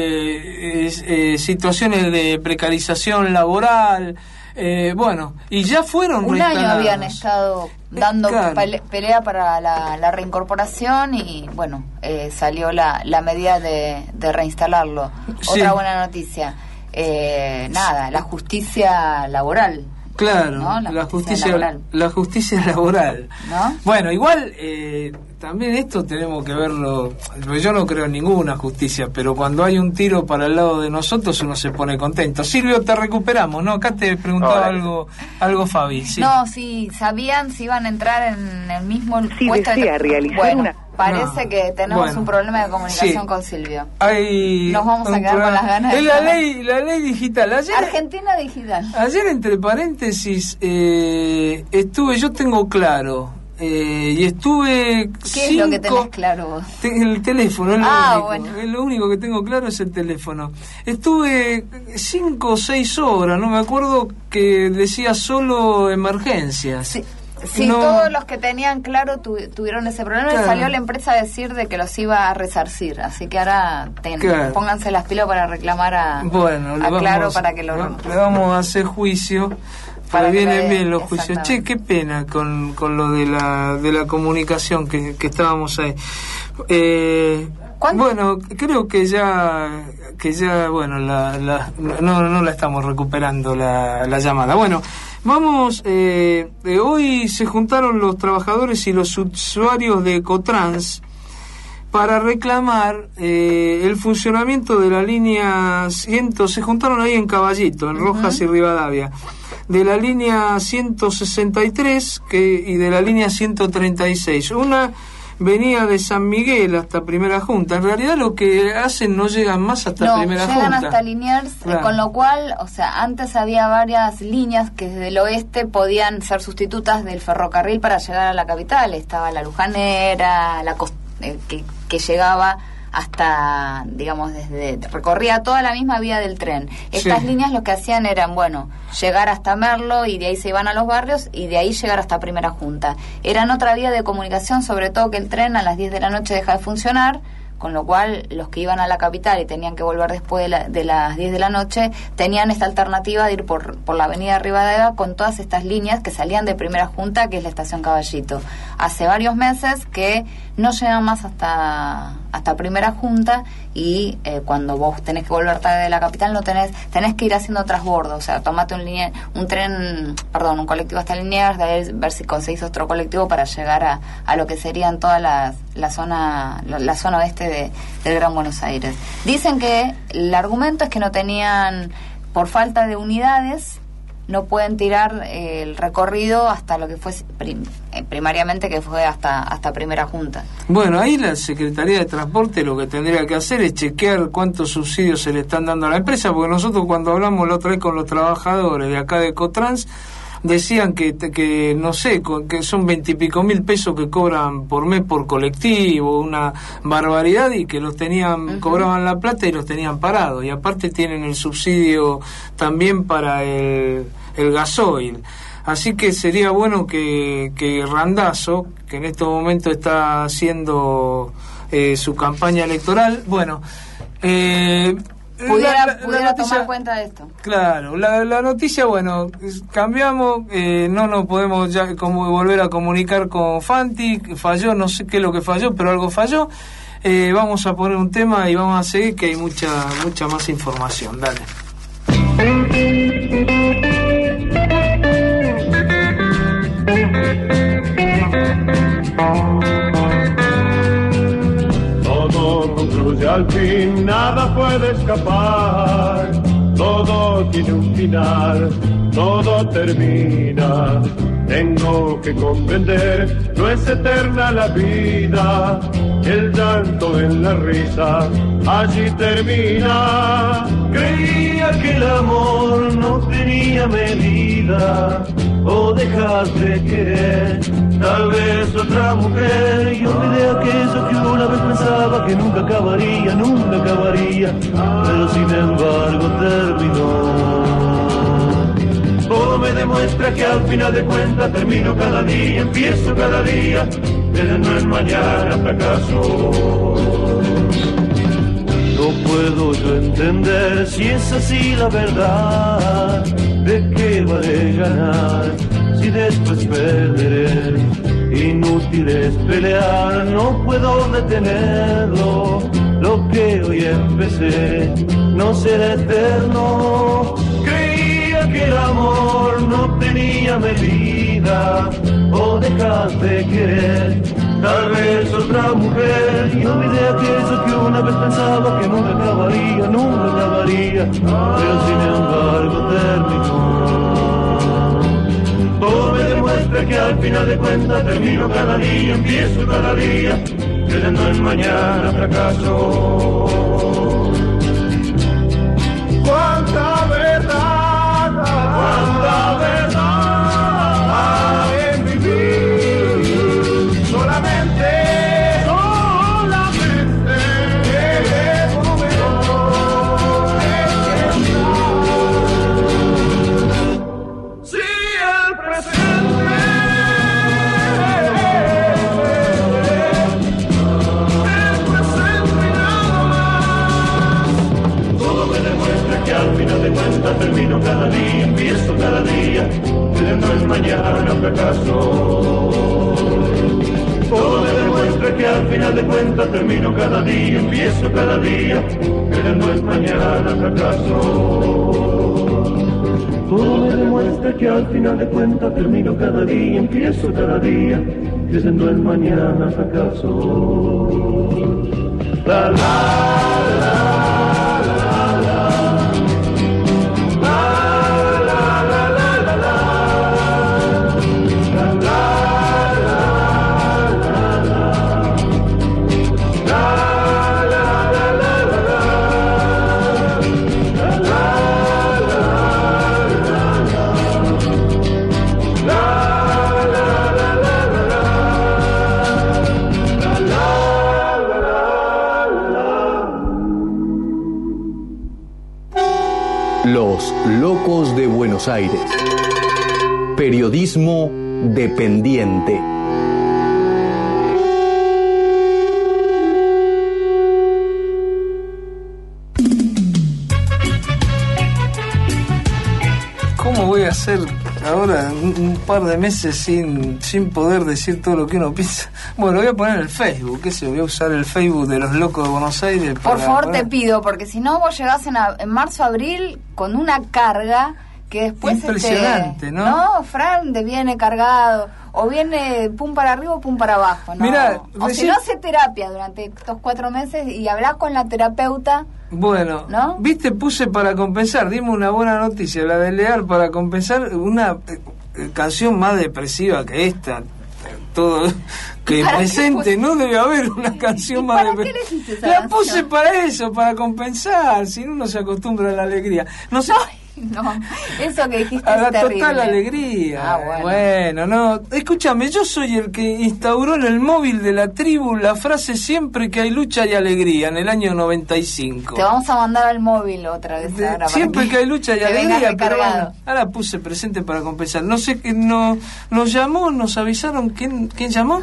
eh, eh, eh, situaciones de precarización laboral. Eh, bueno, y ya fueron un año habían estado dando claro. pele- pelea para la, la reincorporación y bueno, eh, salió la, la medida de, de reinstalarlo. Sí. Otra buena noticia, eh, nada, la justicia laboral. Claro, ¿no? la, la justicia, justicia laboral. la justicia laboral. ¿No? Bueno, igual eh, también esto tenemos que verlo. Yo no creo en ninguna justicia, pero cuando hay un tiro para el lado de nosotros uno se pone contento. Silvio, te recuperamos, ¿no? Acá te preguntaba Hola. algo, algo Fabi. Sí. No, sí, sabían si iban a entrar en el mismo si puesto desea de... realizar bueno, una... Parece no. que tenemos bueno. un problema de comunicación sí. con Silvio. Hay Nos vamos a quedar programa. con las ganas de es la ley, la ley digital. Ayer, Argentina digital. Ayer, entre paréntesis, eh, estuve, yo tengo claro, eh, y estuve ¿Qué cinco, es lo que tenés claro vos? Te, el teléfono, es lo, ah, único, bueno. es lo único que tengo claro es el teléfono. Estuve cinco o seis horas, no me acuerdo, que decía solo emergencias. Sí. Sí, no, todos los que tenían claro tu, tuvieron ese problema claro. y salió la empresa a decir de que los iba a resarcir, así que ahora ten, claro. pónganse las pilas para reclamar a, bueno, a le Claro vamos, para que lo le vamos a hacer juicio para que vienen bien los juicios. Che, qué pena con, con lo de la de la comunicación que, que estábamos ahí. Eh, bueno, creo que ya que ya bueno la, la no no la estamos recuperando la, la llamada. Bueno, vamos. Eh, eh, hoy se juntaron los trabajadores y los usuarios de Ecotrans para reclamar eh, el funcionamiento de la línea ciento, se juntaron ahí en Caballito, en Rojas uh-huh. y Rivadavia, de la línea ciento sesenta y tres que, y de la línea ciento treinta y seis. Una venía de San Miguel hasta Primera Junta. En realidad lo que hacen no llegan más hasta no, Primera llegan Junta. hasta Liniers, claro. eh, con lo cual, o sea, antes había varias líneas que desde el oeste podían ser sustitutas del ferrocarril para llegar a la capital. Estaba la Lujanera, la Costa, eh, que, que llegaba hasta, digamos, desde recorría toda la misma vía del tren. Estas sí. líneas lo que hacían eran, bueno, llegar hasta Merlo y de ahí se iban a los barrios y de ahí llegar hasta Primera Junta. Eran otra vía de comunicación, sobre todo que el tren a las diez de la noche deja de funcionar, con lo cual los que iban a la capital y tenían que volver después de, la, de las diez de la noche tenían esta alternativa de ir por, por la avenida Rivadavia con todas estas líneas que salían de Primera Junta, que es la estación Caballito. Hace varios meses que no llegan más hasta hasta Primera Junta y eh, cuando vos tenés que volver tarde de la capital no tenés tenés que ir haciendo transbordo, o sea, tomate un linea, un tren, perdón, un colectivo hasta Liniers, de ahí ver si conseguís otro colectivo para llegar a, a lo que serían todas las la zona la, la zona oeste de, del Gran Buenos Aires. Dicen que el argumento es que no tenían, por falta de unidades, no pueden tirar eh, el recorrido hasta lo que fue prim, eh, primariamente que fue hasta hasta Primera Junta. Bueno, ahí la Secretaría de Transporte lo que tendría que hacer es chequear cuántos subsidios se le están dando a la empresa, porque nosotros cuando hablamos la otra vez con los trabajadores de acá de Ecotrans decían que, que no sé, que son veintipico mil pesos que cobran por mes por colectivo, una barbaridad, y que los tenían, uh-huh. cobraban la plata y los tenían parados, y aparte tienen el subsidio también para el, el gasoil. Así que sería bueno que, que Randazzo, que en estos momentos está haciendo eh, su campaña electoral, bueno, eh, pudiera, la, la, pudiera la noticia, tomar cuenta de esto. Claro, la, la noticia, bueno, cambiamos, eh, no nos podemos ya como volver a comunicar con Fanti, falló, no sé qué es lo que falló, pero algo falló. Eh, vamos a poner un tema y vamos a seguir, que hay mucha mucha más información. Dale. Concluye al fin, nada puede escapar, todo tiene un final, todo termina. Tengo que comprender, no es eterna la vida, el llanto en la risa, allí termina. Creía que el amor no tenía medida, o dejas de querer, tal vez otra mujer, y olvidé aquello que una vez pensaba que nunca acabaría, nunca acabaría, pero sin embargo terminó. Todo me demuestra que al final de cuentas termino cada día, empiezo cada día, pero no es mañana fracaso. No puedo yo entender si es así la verdad, de qué vale ganar si después perderé. Inútil es pelear, no puedo detenerlo, lo que hoy empecé no será eterno. Creía que el amor no tenía medida, o dejas de querer, tal vez otra mujer, y olvidé aquello que una vez pensaba que nunca acabaría, nunca acabaría, pero sin embargo terminó. Todo me demuestra que al final de cuentas termino cada día, empiezo cada día, creyendo en mañana fracaso. ¡Cuánta verdad! ¡Cuánta verdad hay en vivir! Solamente, solamente el momento de pensar. Si el presente al final de cuentas termino cada día, empiezo cada día, creyendo el mañana fracaso. Todo me demuestra que al final de cuentas termino cada día, empiezo cada día, creyendo el mañana fracaso. Todo me demuestra que al final de cuentas termino cada día, empiezo cada día, creyendo el mañana fracaso. La la la. Los Locos de Buenos Aires. Periodismo dependiente. ¿Cómo voy a hacer ahora un, un par de meses sin, sin poder decir todo lo que uno piensa? Bueno, voy a poner el Facebook, qué sé, voy a usar el Facebook de los Locos de Buenos Aires. Por favor, poner... te pido, porque si no vos llegás en, a, en marzo, abril con una carga que después... Impresionante, este, ¿no? No, Fran te viene cargado, o viene pum para arriba o pum para abajo, ¿no? Mirá, o recién... si no, hace terapia durante estos cuatro meses y hablás con la terapeuta... Bueno, ¿no? Viste, puse para compensar, dimos una buena noticia, la de Leal, para compensar una eh, canción más depresiva que esta. Todo que presente, no debe haber una canción más depresiva. La canción? Puse para eso, para compensar, si no uno se acostumbra a la alegría. No sé. No, eso que dijiste a la es terrible. Total alegría. Ah, bueno. bueno, no, escúchame, yo soy el que instauró en el móvil de la tribu la frase siempre que hay lucha hay alegría, en el año noventa y cinco. Te vamos a mandar al móvil otra vez de, ahora. Siempre que, que hay lucha hay alegría, pero bueno, ahora puse presente para compensar. No sé, que no, nos llamó, nos avisaron, ¿quién, quién llamó?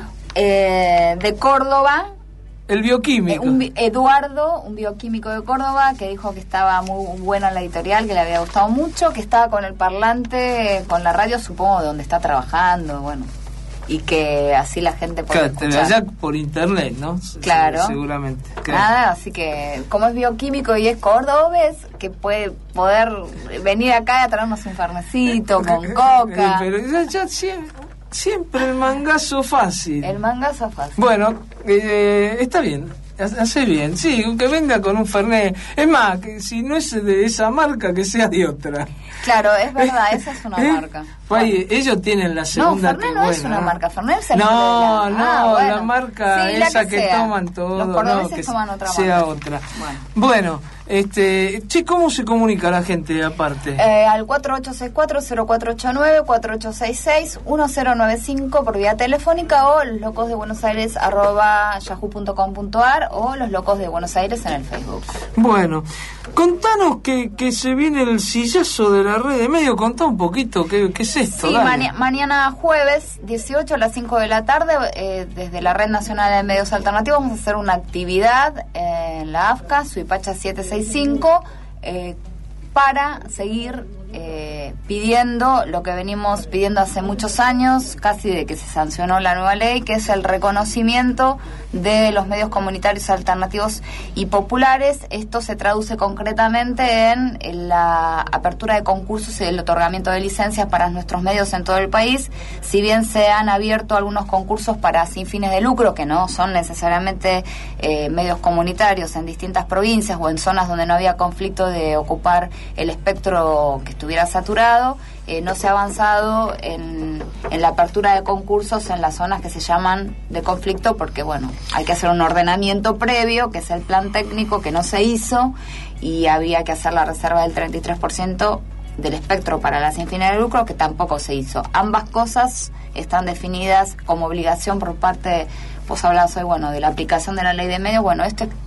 Eh, de Córdoba. El bioquímico. Eh, un, Eduardo, un bioquímico de Córdoba, que dijo que estaba muy buena la editorial, que le había gustado mucho, que estaba con el parlante, con la radio, supongo, donde está trabajando, bueno, y que así la gente puede claro, escuchar. Allá por internet, ¿no? Claro. Seguramente. Claro. Nada, así que como es bioquímico y es cordobés, que puede poder venir acá a traernos un farnecito con coca. Pero ya, ya siempre, siempre el mangazo fácil. El mangazo fácil. Bueno, eh, está bien. Hace bien, sí, que venga con un Fernet. Es más, que si no es de esa marca, que sea de otra. Claro, es verdad, esa es una ¿Eh? marca. Pues ahí, ellos tienen la segunda. No, Fernet que, no bueno, es una ¿no? marca, Fernet es el No, de la... no, ah, bueno. la marca sí, la esa que, que sea. toman todo, Los cordobeses no, que toman otra sea marca. otra. Bueno, bueno este, che, ¿cómo se comunica la gente aparte? Eh, al cuatro ocho seis cuatro, cero cuatro ocho nueve, cuatro ocho seis seis, uno cero nueve cinco por vía telefónica o los locos de Buenos Aires arroba yahoo punto com punto ar o los locos de Buenos Aires en el Facebook. Bueno, contanos que, que se viene el sillazo de la red de medio, contá un poquito qué, qué es esto. Sí, dale. mani- mañana jueves dieciocho a las cinco de la tarde eh, desde la Red Nacional de Medios Alternativos vamos a hacer una actividad eh, en la A F C A, Suipacha setecientos sesenta y cinco, eh, para seguir eh, pidiendo lo que venimos pidiendo hace muchos años, casi de que se sancionó la nueva ley, que es el reconocimiento de los medios comunitarios alternativos y populares. Esto se traduce concretamente en, en la apertura de concursos y el otorgamiento de licencias para nuestros medios en todo el país. Si bien se han abierto algunos concursos para sin fines de lucro, que no son necesariamente eh, medios comunitarios en distintas provincias o en zonas donde no había conflicto de ocupar el espectro que estuviera saturado, eh, no se ha avanzado en, en la apertura de concursos en las zonas que se llaman de conflicto, porque bueno, hay que hacer un ordenamiento previo, que es el plan técnico, que no se hizo, y había que hacer la reserva del treinta y tres por ciento del espectro para la sin fines de lucro, que tampoco se hizo. Ambas cosas están definidas como obligación por parte, vos hablabas hoy, bueno, de la aplicación de la ley de medios. Bueno, este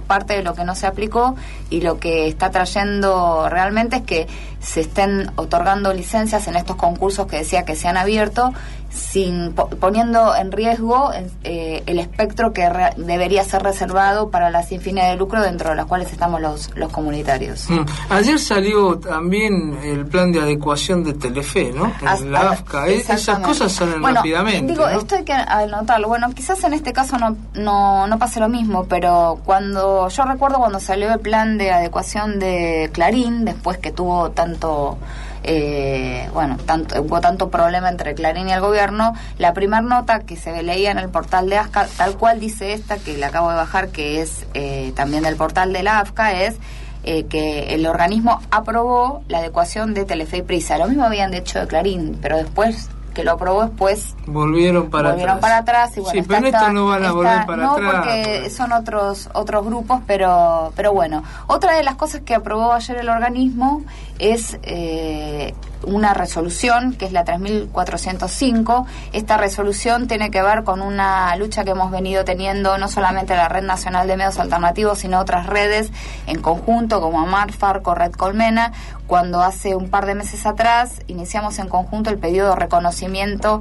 parte de lo que no se aplicó, y lo que está trayendo realmente es que se estén otorgando licencias en estos concursos que decía que se han abierto, sin poniendo en riesgo eh, el espectro que re, debería ser reservado para las sin fines de lucro, dentro de las cuales estamos los, los comunitarios. Mm. Ayer salió también el plan de adecuación de Telefe, ¿no? As, en la A F C A. Esas cosas salen bueno, rápidamente. Digo, ¿no? esto hay que anotarlo. Bueno, quizás en este caso no, no, no pase lo mismo, pero cuando yo recuerdo cuando salió el plan de adecuación de Clarín, después que tuvo tanto... Eh, bueno, tanto, hubo tanto problema entre Clarín y el gobierno, la primera nota que se leía en el portal de A F C A, tal cual dice esta, que la acabo de bajar, que es eh, también del portal de la A F C A, es eh, que el organismo aprobó la adecuación de Telefe y Prisa. Lo mismo habían dicho de Clarín, pero después que lo aprobó, después volvieron para volvieron atrás. para atrás y bueno, sí, está, pero está, estos no van a está, volver para no, atrás. No, porque son otros otros grupos, pero pero bueno. Otra de las cosas que aprobó ayer el organismo es eh, una resolución, que es la tres mil cuatrocientos cinco. Esta resolución tiene que ver con una lucha que hemos venido teniendo, no solamente la Red Nacional de Medios Alternativos, sino otras redes en conjunto, como AMAR, Farco, Red Colmena, cuando hace un par de meses atrás iniciamos en conjunto el pedido de reconocimiento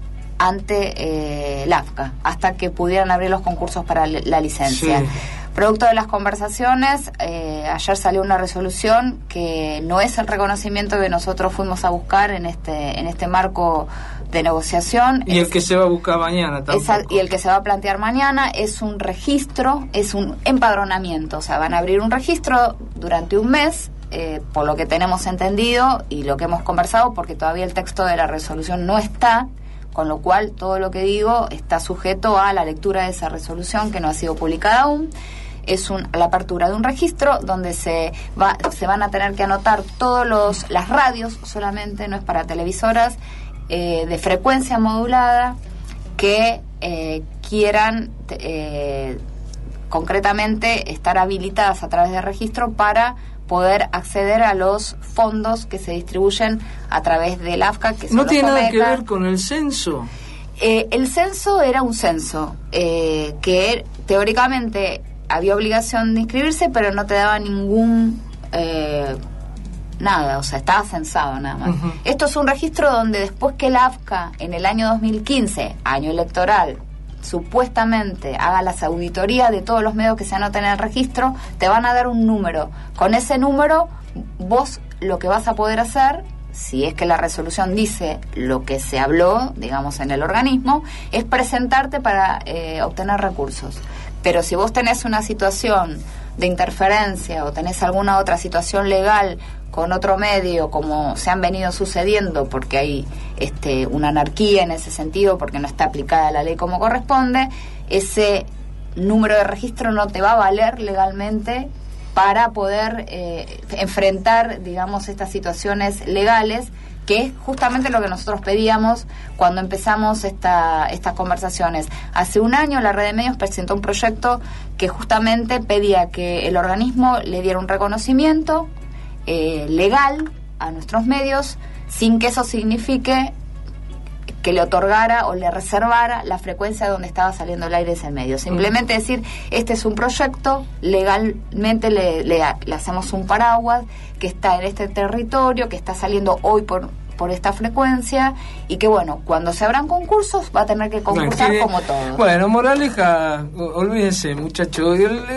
ante eh, el A F C A, hasta que pudieran abrir los concursos para la licencia. Sí. Producto de las conversaciones, eh, ayer salió una resolución que no es el reconocimiento que nosotros fuimos a buscar en este en este marco de negociación. Y es, el que se va a buscar mañana tampoco. Esa, y el que se va a plantear mañana es un registro, es un empadronamiento. O sea, van a abrir un registro durante un mes, eh, por lo que tenemos entendido y lo que hemos conversado, porque todavía el texto de la resolución no está, con lo cual todo lo que digo está sujeto a la lectura de esa resolución, que no ha sido publicada aún. Es un, la apertura de un registro donde se va se van a tener que anotar todos los las radios, solamente, no es para televisoras, eh, de frecuencia modulada que eh, quieran eh, concretamente estar habilitadas a través del registro para poder acceder a los fondos que se distribuyen a través del A F C A, que son ¿No los tiene nada FOMECA. que ver con el censo? Eh, el censo era un censo eh, que teóricamente había obligación de inscribirse, pero no te daba ningún eh, nada, o sea, estaba censado nada más. Uh-huh. Esto es un registro donde después que el A F C A en el año dos mil quince, año electoral, supuestamente haga las auditorías de todos los medios que se anoten en el registro, te van a dar un número. Con ese número, vos lo que vas a poder hacer, si es que la resolución dice lo que se habló, digamos, en el organismo, es presentarte para eh, obtener recursos. Pero si vos tenés una situación de interferencia o tenés alguna otra situación legal con otro medio, como se han venido sucediendo, porque hay este, una anarquía en ese sentido, porque no está aplicada la ley como corresponde, ese número de registro no te va a valer legalmente para poder eh, enfrentar, digamos, estas situaciones legales, que es justamente lo que nosotros pedíamos cuando empezamos esta, estas conversaciones. Hace un año la Red de Medios presentó un proyecto que justamente pedía que el organismo le diera un reconocimiento eh, legal a nuestros medios, sin que eso signifique que le otorgara o le reservara la frecuencia donde estaba saliendo el aire ese medio. Simplemente decir, este es un proyecto, legalmente le, le, le hacemos un paraguas que está en este territorio, que está saliendo hoy por por esta frecuencia, y que bueno, cuando se abran concursos va a tener que concursar no, que, como todo. Bueno, moraleja, olvídense, muchachos,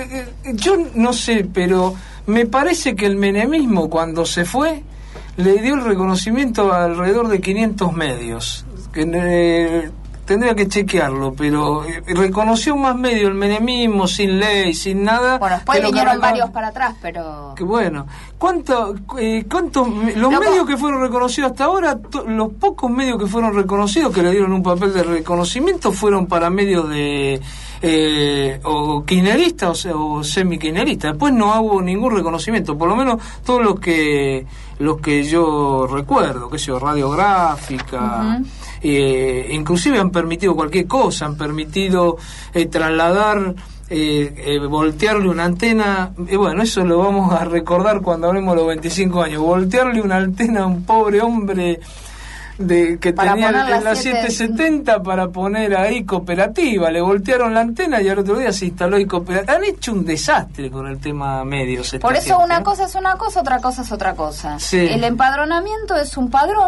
yo no sé, pero me parece que el menemismo, cuando se fue, le dio el reconocimiento a alrededor de quinientos medios, que eh, tendría que chequearlo, pero eh, reconoció más medios el menemismo, sin ley, sin nada. Bueno, después vinieron varios para atrás, pero... Que bueno, ¿cuánto, eh, cuántos, los Loco. medios que fueron reconocidos hasta ahora, to, los pocos medios que fueron reconocidos, que le dieron un papel de reconocimiento, fueron para medios de... Eh, o kirchneristas o, o semi-kirchneristas. Después no hubo ningún reconocimiento, por lo menos todos los que los que yo recuerdo, que sé yo, Radiográfica, uh-huh. eh, inclusive han permitido cualquier cosa, han permitido eh, trasladar, eh, eh, voltearle una antena, y bueno, eso lo vamos a recordar cuando hablemos de los veinticinco años, voltearle una antena a un pobre hombre de que para tenía poner en la setecientos setenta para poner ahí cooperativa. Le voltearon la antena y al otro día se instaló ahí cooperativa. Han hecho un desastre con el tema medios. Por eso gente, una ¿no? cosa es una cosa, otra cosa es otra cosa. Sí. El empadronamiento es un padrón.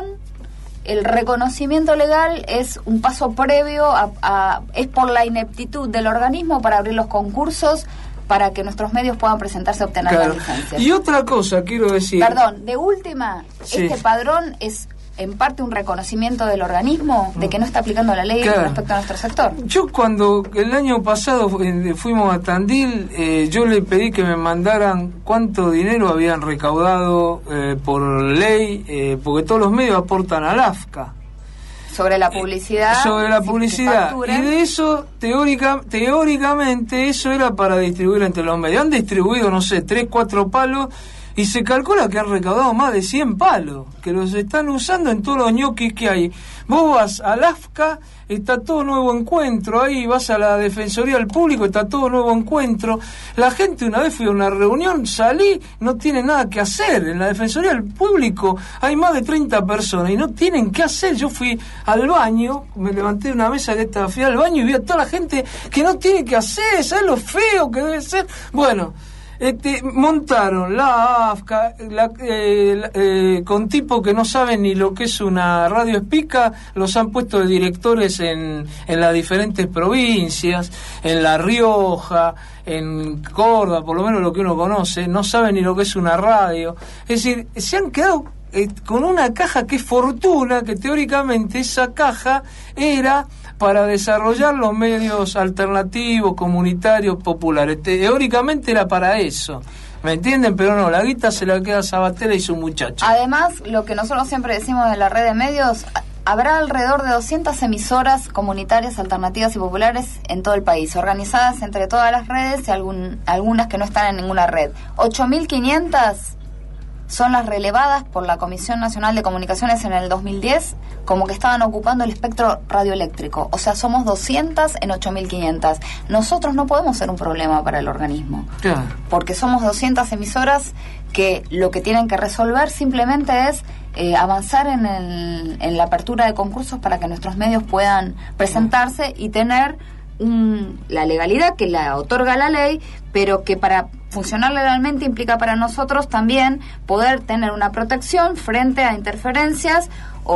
El reconocimiento legal es un paso previo a, a es por la ineptitud del organismo para abrir los concursos para que nuestros medios puedan presentarse a obtener Claro. las licencias. Y otra cosa quiero decir. Perdón, de última, Sí. este padrón es en parte un reconocimiento del organismo de que no está aplicando la ley Claro. respecto a nuestro sector. Yo cuando el año pasado eh, fuimos a Tandil, eh, yo le pedí que me mandaran cuánto dinero habían recaudado eh, por ley, eh, porque todos los medios aportan al A F C A. Sobre la publicidad. Sobre la si publicidad. facturan. Y de eso, teórica, teóricamente, eso era para distribuir entre los medios. Han distribuido, no sé, tres, cuatro palos. Y se calcula que han recaudado más de cien palos, que los están usando en todos los ñoquis que hay. Vos vas al A F C A, está todo Nuevo Encuentro, ahí vas a la Defensoría del Público, está todo Nuevo Encuentro. La gente, una vez fui a una reunión, salí, no tiene nada que hacer. En la Defensoría del Público hay más de treinta personas y no tienen qué hacer. Yo fui al baño, me levanté de una mesa que estaba, fui al baño y vi a toda la gente que no tiene que hacer, ¿sabes lo feo que debe ser? Bueno... Este, montaron la A F C A la, eh, la, eh, con tipos que no saben ni lo que es una radio espica, los han puesto de directores en, en las diferentes provincias, en La Rioja, en Córdoba, por lo menos lo que uno conoce, no saben ni lo que es una radio. Es decir, se han quedado eh, con una caja que es fortuna, que teóricamente esa caja era para desarrollar los medios alternativos, comunitarios, populares. Teóricamente era para eso, ¿me entienden? Pero no, la guita se la queda Sabatella y su muchacho. Además, lo que nosotros siempre decimos de la red de medios, habrá alrededor de doscientas emisoras comunitarias, alternativas y populares en todo el país, organizadas entre todas las redes y algún, algunas que no están en ninguna red. ocho mil quinientas son las relevadas por la Comisión Nacional de Comunicaciones en el dos mil diez como que estaban ocupando el espectro radioeléctrico. O sea, somos doscientas en ocho mil quinientas. Nosotros no podemos ser un problema para el organismo. Claro. Porque somos doscientas emisoras que lo que tienen que resolver simplemente es eh, avanzar en, el, en la apertura de concursos para que nuestros medios puedan presentarse y tener un, la legalidad que la otorga la ley, pero que para funcionar legalmente implica para nosotros también poder tener una protección frente a interferencias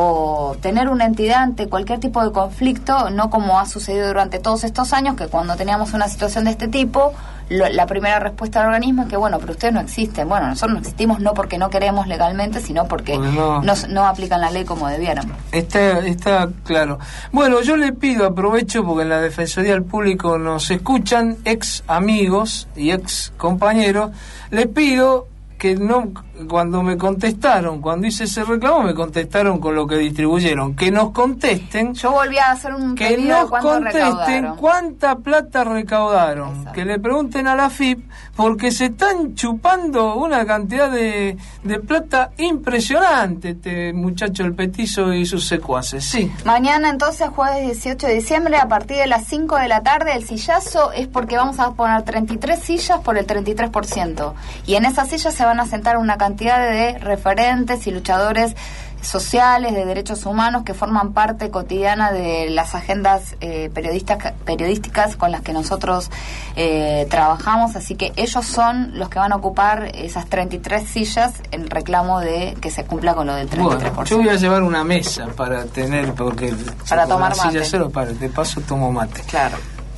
o tener una entidad ante cualquier tipo de conflicto, no como ha sucedido durante todos estos años, que cuando teníamos una situación de este tipo, lo, la primera respuesta del organismo es que, bueno, pero ustedes no existen. Bueno, nosotros no existimos no porque no queremos legalmente, sino porque Porque no- no, no aplican la ley como debieran. Está, está claro. Bueno, yo le pido, aprovecho porque en la Defensoría del Público nos escuchan ex amigos y ex compañeros, le pido que no, cuando me contestaron, cuando hice ese reclamo, me contestaron con lo que distribuyeron, que nos contesten, Yo volví a hacer un que pedido de nos cuánto contesten recaudaron. cuánta plata recaudaron, Exacto. que le pregunten a la F I P, porque se están chupando una cantidad de, de plata impresionante este muchacho el petizo y sus secuaces. Sí. Mañana entonces, jueves dieciocho de diciembre, a partir de las cinco de la tarde, el sillazo es porque vamos a poner treinta y tres sillas por el treinta y tres por ciento. Y en esas sillas se van a sentar una cantidad de referentes y luchadores sociales, de derechos humanos, que forman parte cotidiana de las agendas eh, periodistas, periodísticas con las que nosotros eh, trabajamos. Así que ellos son los que van a ocupar esas treinta y tres sillas en reclamo de que se cumpla con lo del treinta y tres Bueno, por yo ciento. voy a llevar una mesa para tener, porque Para con tomar la silla mate. cero, para, de paso tomo mate. Claro.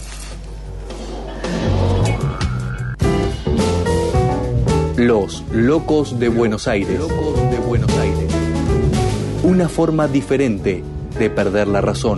Los locos de Buenos Aires. Locos de Buenos Aires. Una forma diferente de perder la razón.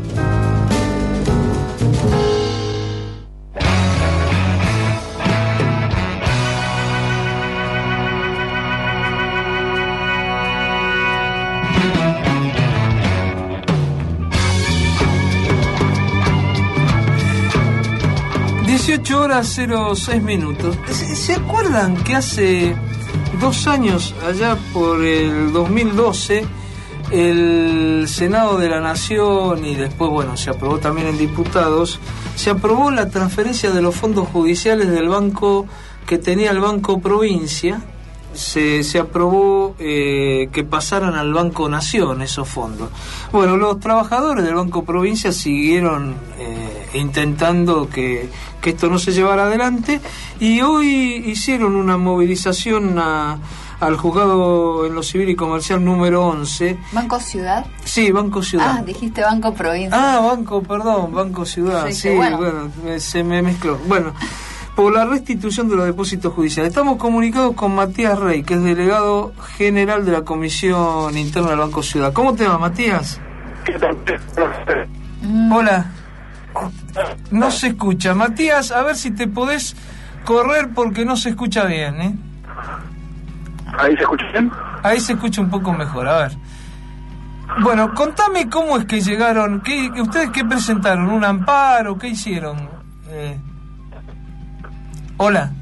dieciocho horas cero seis minutos. ¿Se se acuerdan que hace dos años, allá por el dos mil doce, el Senado de la Nación y después, bueno, se aprobó también en diputados, se aprobó la transferencia de los fondos judiciales del banco que tenía el Banco Provincia se, se aprobó eh, que pasaran al Banco Nación esos fondos. Bueno, los trabajadores del Banco Provincia siguieron eh, intentando que, que esto no se llevara adelante, y hoy hicieron una movilización a, al juzgado en lo civil y comercial número once. ¿Banco Ciudad? Sí, Banco Ciudad. Ah, dijiste Banco Provincia. Ah, Banco, perdón, Banco Ciudad. Sí, sí, bueno, bueno me, se me mezcló. Bueno, por la restitución de los depósitos judiciales. Estamos comunicados con Matías Rey, que es delegado general de la Comisión Interna del Banco Ciudad. ¿Cómo te va, Matías? ¿Qué tal? Mm. Hola. No se escucha. Matías, a ver si te podés correr porque no se escucha bien, ¿eh? ¿Ahí se escucha bien? Ahí se escucha un poco mejor, a ver. Bueno, contame cómo es que llegaron, qué, ¿ustedes qué presentaron? ¿Un amparo? ¿Qué hicieron? Eh... Hola.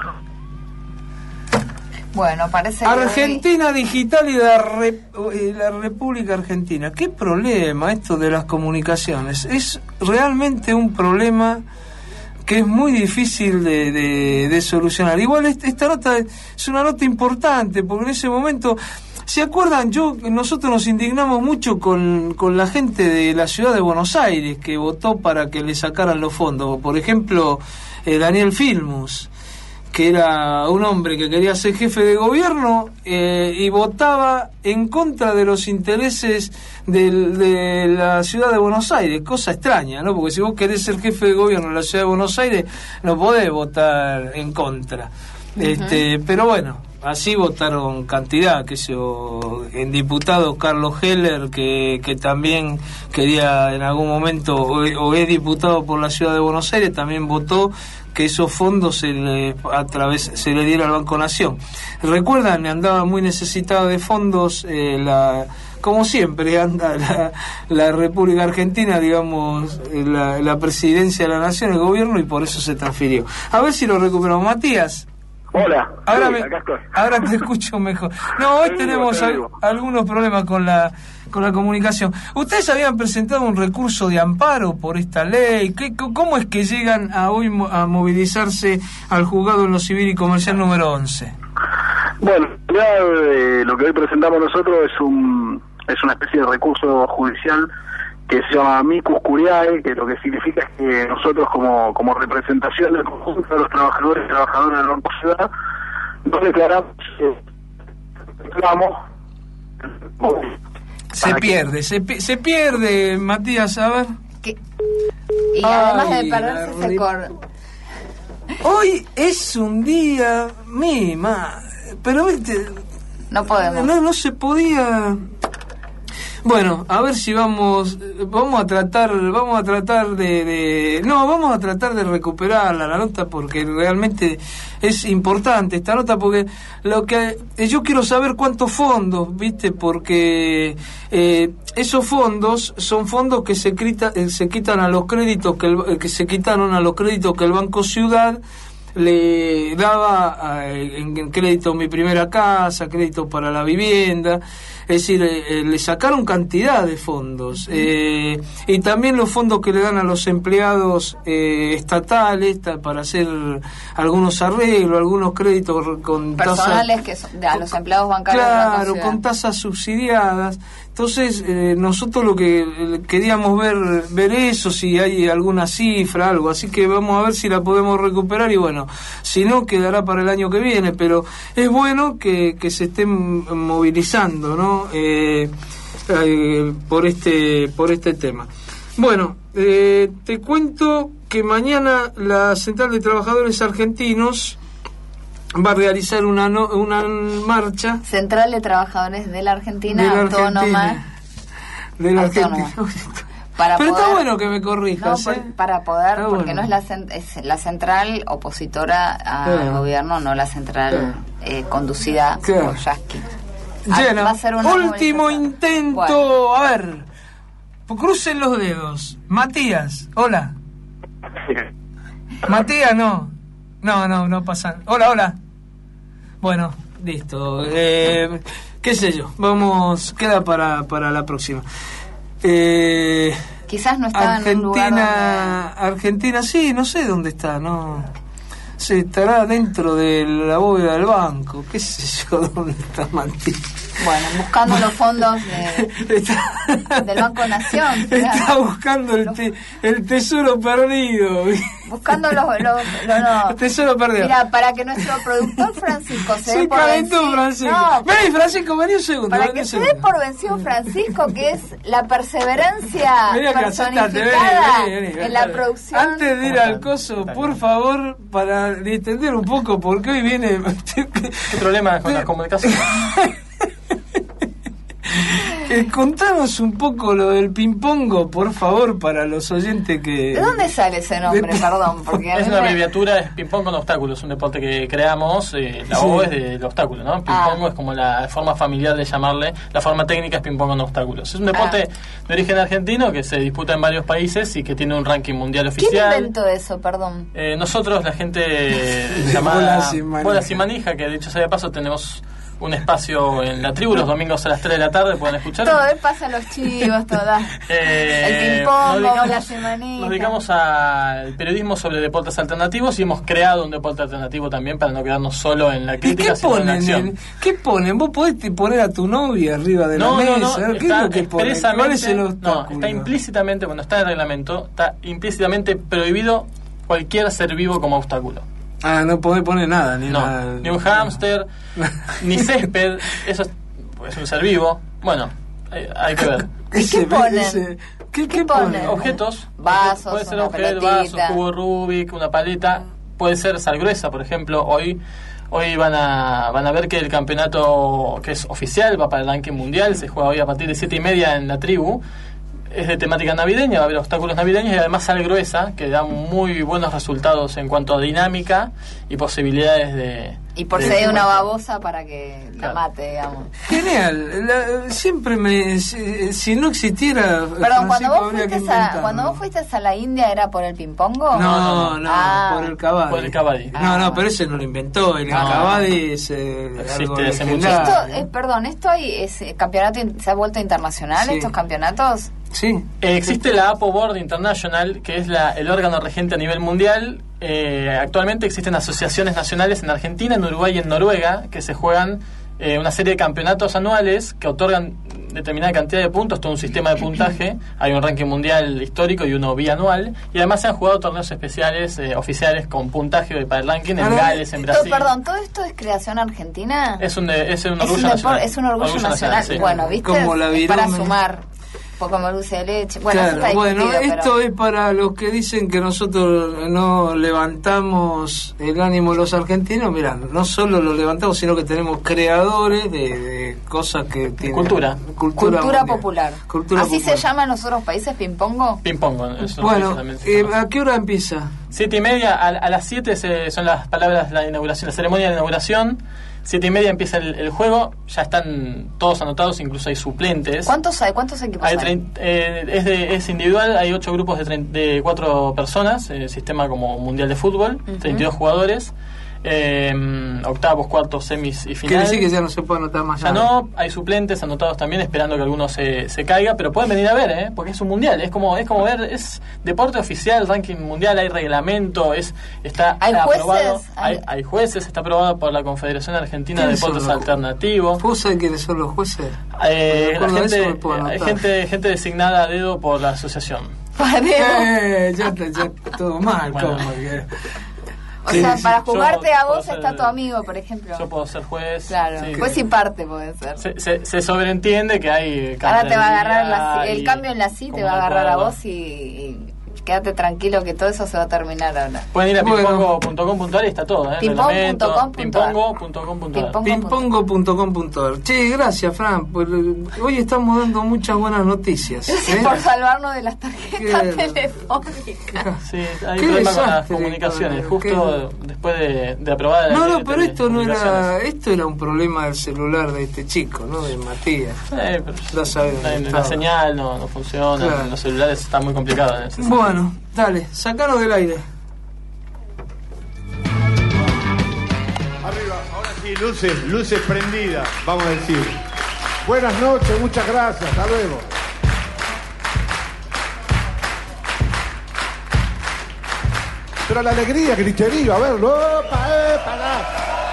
Bueno, parece que Argentina hoy... Digital y la, Re... la República Argentina. ¿Qué problema esto de las comunicaciones? Es realmente un problema que es muy difícil de, de, de solucionar. Igual esta nota es una nota importante, porque en ese momento, ¿se acuerdan? Yo nosotros nos indignamos mucho con, con la gente de la ciudad de Buenos Aires que votó para que le sacaran los fondos. Por ejemplo, eh, Daniel Filmus, que era un hombre que quería ser jefe de gobierno eh, y votaba en contra de los intereses del, de la ciudad de Buenos Aires, cosa extraña, ¿no? Porque si vos querés ser jefe de gobierno de la ciudad de Buenos Aires, no podés votar en contra. Uh-huh. Este, pero bueno, así votaron cantidad, que yo, en diputado Carlos Heller, que, que también quería en algún momento, o, o es diputado por la ciudad de Buenos Aires, también votó que esos fondos se le, a través se le diera al Banco Nación. Recuerdan, andaba muy necesitado de fondos, eh, la como siempre anda la, la República Argentina, digamos, la, la presidencia de la Nación, el gobierno, y por eso se transfirió. A ver si lo recuperamos. Matías. Hola. Ahora, sí, me, acá estoy. Ahora te escucho mejor. No, hoy tenemos al, algunos problemas con la con la comunicación. Ustedes habían presentado un recurso de amparo por esta ley. ¿Qué, ¿Cómo es que llegan a hoy a movilizarse al juzgado en lo civil y comercial número once? Bueno, ya eh, lo que hoy presentamos nosotros es un es una especie de recurso judicial que se llama amicus curiae, que lo que significa es que nosotros como como representación del conjunto de los trabajadores y trabajadoras del Banco Ciudad nos declaramos eh, declaramos se pierde, se, se pierde, Matías, a ver. ¿Qué? Y además Ay, de perderse se re... corta. Hoy es un día, mi madre, pero viste, no podemos. No, no se podía. Bueno, a ver si vamos, vamos a tratar, vamos a tratar de, de, no, vamos a tratar de recuperarla la nota, porque realmente es importante esta nota, porque lo que yo quiero saber cuántos fondos, viste, porque eh, esos fondos son fondos que se quita, se quitan a los créditos que, el, que se quitaron a los créditos que el Banco Ciudad le daba eh, en crédito Mi Primera Casa, crédito para la vivienda. Es decir, eh, le sacaron cantidad de fondos, eh, y también los fondos que le dan a los empleados eh, estatales ta, para hacer algunos arreglos, algunos créditos con personales tasas, que son, de, a los empleados bancarios, claro, con tasas subsidiadas. Entonces eh, nosotros lo que queríamos ver ver eso, si hay alguna cifra, algo, así que vamos a ver si la podemos recuperar, y bueno, si no quedará para el año que viene, pero es bueno que, que se estén movilizando, ¿no? Eh, eh, por este por este tema. Bueno, eh, te cuento que mañana la Central de Trabajadores Argentinos va a realizar una no, una marcha. Central de Trabajadores de la Argentina, de la Autónoma. Argentina, de la Autónoma. Argentina. Para Pero poder, está bueno que me corrijas, no, ¿eh? Para poder, está porque bueno. no es la, es la central opositora al claro. gobierno, no la central claro. eh, conducida claro. por Yasky. Llena. Va a ser una Último intento. Bueno. A ver, crucen los dedos. Matías, hola. Matías, no. No, no, no pasa. Hola, hola. Bueno, listo. Eh, qué sé yo. Vamos, queda para, para la próxima. Eh, Quizás no estaba Argentina, en un lugar donde... Argentina, sí, no sé dónde está, no. Sí, estará dentro de la bóveda del banco. ¿Qué sé yo dónde está Martín? Bueno, buscando los fondos de, está, del Banco Nación. Está claro. buscando el, te, el tesoro perdido. Buscando los... los, los no. El tesoro perdido. Mira, para que nuestro productor Francisco se dé sí, por vencido... Francisco. No, vení, Francisco, vení un segundo. Para que se dé por vencido Francisco, que es la perseverancia personificada vení, vení, vení, en la producción. Antes de ir al coso, por favor, para entender un poco, porque hoy viene... ¿Qué problema con la comunicación? Eh, contanos un poco lo del ping-pongo, por favor, para los oyentes que... ¿De dónde sale ese nombre? De... Perdón, porque... Es una abreviatura, es ping-pong con obstáculos, un deporte que creamos, eh, la sí. O es del obstáculo, ¿no? Ping-pongo ah. es como la forma familiar de llamarle, la forma técnica es ping-pong con obstáculos. Es un deporte ah. de origen argentino que se disputa en varios países y que tiene un ranking mundial oficial. ¿Quién inventó eso, perdón? Eh, nosotros, la gente llamada Bolas y Manija, que dicho sea de paso tenemos... un espacio en la tribu los domingos a las tres de la tarde, pueden escuchar. Todo, él pasa los chivos, todas. eh, el ping-pong, la semanita. Nos dedicamos al periodismo sobre deportes alternativos y hemos creado un deporte alternativo también para no quedarnos solo en la crítica, ¿Y qué sino en la ponen? acción. ¿Qué ponen? ¿Vos podés poner a tu novia arriba de no, la no, mesa? No, ¿Qué es lo que ponen? ¿Cuál es el obstáculo? No, está implícitamente, cuando está en el reglamento, está implícitamente prohibido cualquier ser vivo como obstáculo. Ah, no podés poner nada, ni no, nada. Ni un hámster, ni césped, eso es, es un ser vivo. Bueno, hay, hay que ver. ¿Y qué ponen? ¿Qué, qué ponen? Objetos. Vasos, puede ser una objetos, vasos, cubo Rubik, una paleta. Puede ser sal gruesa, por ejemplo. Hoy hoy van a van a ver que el campeonato que es oficial va para el ranking mundial. Se juega hoy a partir de siete y media en la tribu. Es de temática navideña, va a haber obstáculos navideños y además sal gruesa, que da muy buenos resultados en cuanto a dinámica y posibilidades de... Y por si hay una babosa para que claro. la mate, digamos. Genial. La, siempre me... Si, si no existiera... Perdón, cuando vos, fuiste a, cuando vos fuiste a la India, ¿era por el ping-pongo? No, no, no ah. por el cabadi. Por el cabadi. Ah. No, no, pero ese no lo inventó. El no. cabadi es eh, algo legendario. Esto, eh, perdón, ¿esto hay, es, campeonato se ha vuelto internacional, sí. estos campeonatos? Sí. Eh, existe la Apo Board International, que es la, el órgano regente a nivel mundial. Eh, actualmente existen asociaciones nacionales en Argentina, en Uruguay y en Noruega, que se juegan eh, una serie de campeonatos anuales que otorgan determinada cantidad de puntos, todo un sistema de puntaje. Hay un ranking mundial histórico y uno bianual. Y además se han jugado torneos especiales, eh, oficiales, con puntaje para el ranking en Gales, en Brasil. Todo, perdón, ¿todo esto es creación argentina? Es un, de, es un orgullo es un nacional. Es un orgullo, orgullo nacional. nacional sí. Bueno, ¿viste? Como la es para sumar. Poco más dulce de leche. Bueno, claro, bueno esto pero... es para los que dicen que nosotros no levantamos el ánimo los argentinos. Mirá, no solo lo levantamos, sino que tenemos creadores de, de cosas que tienen cultura cultura, cultura popular. Cultura ¿Así popular. se llama en los otros países ping-pongo? Ping-pongo. Bueno, eh, ¿a qué hora empieza? Siete y media, a, a las siete se, son las palabras de la inauguración, la ceremonia de inauguración. Siete y media empieza el, el juego, ya están todos anotados, incluso hay suplentes. ¿Cuántos hay? ¿Cuántos equipos hay? hay? Eh, es, de, es individual, hay ocho grupos de, tre- de cuatro personas, eh, sistema como mundial de fútbol, uh-huh. treinta y dos jugadores. Eh, octavos, cuartos, semis y final. Quiere decir que ya no se puede anotar más ya nada. No, hay suplentes anotados también, esperando que alguno se, se caiga, pero pueden venir a ver, ¿eh? Porque es un mundial, es como es como ver, es deporte oficial, ranking mundial, hay reglamento, es está ¿Hay aprobado, jueces? Hay, hay jueces, está aprobado por la Confederación Argentina de Deportes Alternativos. ¿Vos sabés quiénes son los jueces? Eh, la gente, hay gente, gente designada a dedo por la asociación. ¿A dedo? Eh, ya, ya todo mal, bueno. ¿cómo que? O sí, sea, sí, para sí. jugarte Yo a vos ser, está tu amigo, por ejemplo. Yo puedo ser juez. Claro, sí. juez y parte puede ser. Se, se, se sobreentiende que hay... Ahora te va a agarrar la, el cambio en la C I, te va a agarrar a vos y, y quédate tranquilo que todo eso se va a terminar ahora. Pueden ir a bueno. pingpongo punto com punto a r y está todo, ¿eh? pingpongo punto com punto a r pingpongo punto com punto a r Che, gracias, Fran. Pues, hoy estamos dando muchas buenas noticias. Gracias ¿eh? por salvarnos de las tarjetas ¿Qué? telefónicas. Sí, hay problemas con las comunicaciones. Justo ¿Qué? después de, de aprobada la No, no, pero esto no era... Esto era un problema del celular de este chico, ¿no? De Matías. Eh, pero ya sabes, la, la señal no, no funciona, claro. Los celulares están muy complicados en ese sentido. Bueno, dale, sacanos del aire. Arriba, ahora sí, luces, luces prendidas, vamos a decir. Buenas noches, muchas gracias, hasta luego. pero la alegría, griterío, a verlo. ¡Opa, epa,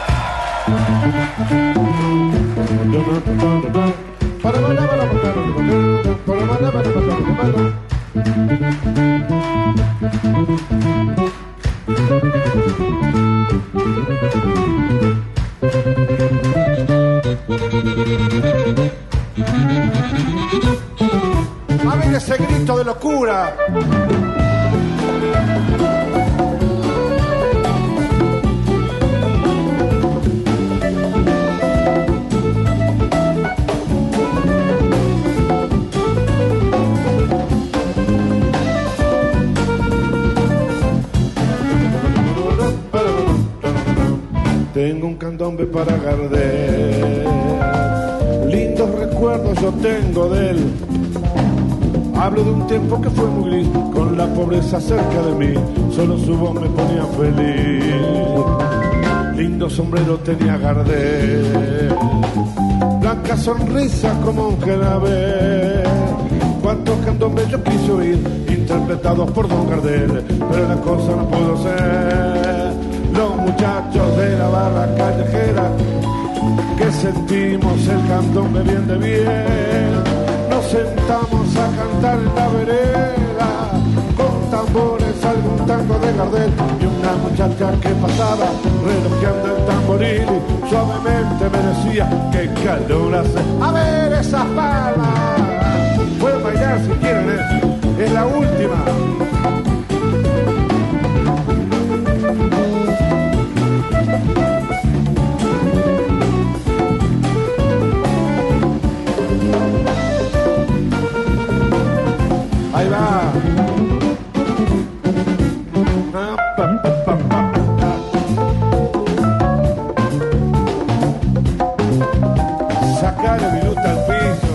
a ver ese grito de locura. Tengo un candombe para Gardel, lindos recuerdos yo tengo de él. Hablo de un tiempo que fue muy gris, con la pobreza cerca de mí, solo su voz me ponía feliz. Lindo sombrero tenía Gardel, blanca sonrisa como un jarabe. Cuántos candombes yo quise oír, interpretados por Don Gardel, pero la cosa no pudo ser. Los muchachos de la barra callejera, que sentimos el candombe bien de bien, nos sentamos a cantar en la vereda, con tambores algún tango de Gardel, y una muchacha que pasaba relojeando el tamboril, y suavemente me decía que calor hace. A ver esas palmas, pueden bailar si quieren, ¿eh? Es la última. Ahí va. Sacar el viruta al piso.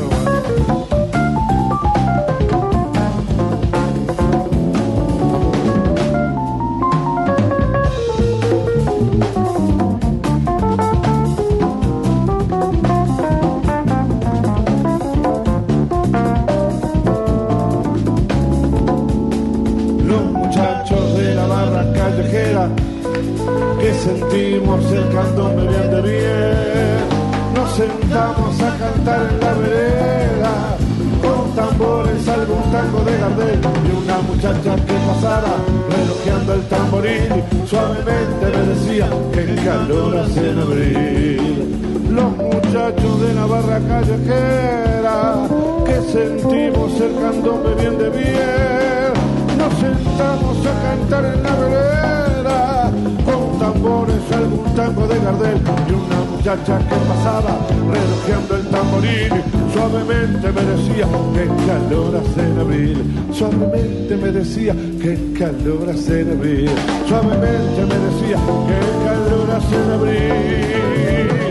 Que sentimos el candombe bien de bien, nos sentamos a cantar en la vereda, con tambores algún tango de Gardel, y una muchacha que pasaba relojeando el tamboril, suavemente me decía que el calor hace en abril. Los muchachos de la barra callejera, que sentimos el candombe bien de bien, nos sentamos a cantar en la vereda, con tambores algún tango de Gardel, y una muchacha que pasaba relojeando el tamboril, suavemente me decía que calor hace en abril, suavemente me decía que calor hace en abril, suavemente me decía que calor hace en abril.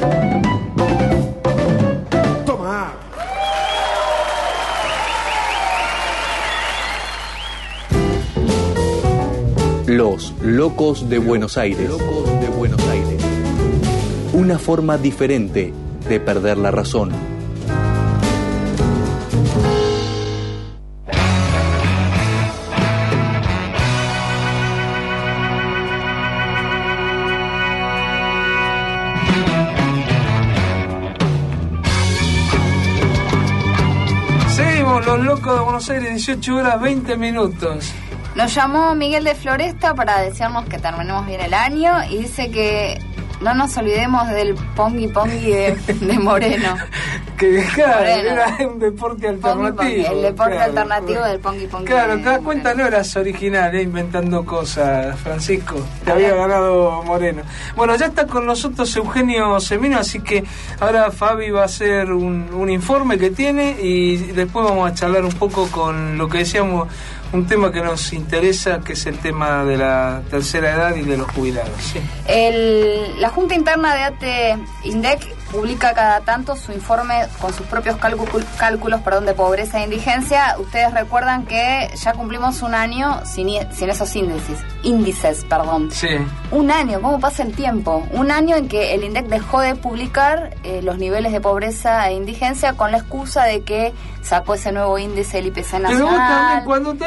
Toma. Los Locos de Buenos Aires. Locos de Buenos Aires. Una forma diferente de perder la razón. Seguimos, Los Locos de Buenos Aires, dieciocho horas veinte minutos. Nos llamó Miguel de Floresta para desearnos que terminemos bien el año y dice que no nos olvidemos del pongi pongi de, de Moreno. Que claro, Moreno. Era un deporte alternativo. Pongi, pongi, el deporte claro, alternativo del pongi pongi. Claro, te das cuenta, no eras original, eh, inventando cosas, Francisco. Te había ganado Moreno. Bueno, ya está con nosotros Eugenio Semino, así que ahora Fabi va a hacer un, un informe que tiene y después vamos a charlar un poco con lo que decíamos, un tema que nos interesa, que es el tema de la tercera edad y de los jubilados. Sí. El, la Junta Interna de ATE INDEC publica cada tanto su informe con sus propios cálculos, cálculos perdón, de pobreza e indigencia. Ustedes recuerdan que ya cumplimos un año sin, sin esos índices, índices, perdón. Sí. Un año, ¿cómo pasa el tiempo? Un año en que el INDEC dejó de publicar eh, los niveles de pobreza e indigencia con la excusa de que sacó ese nuevo índice del I P C nacional. Pero vos también, cuando te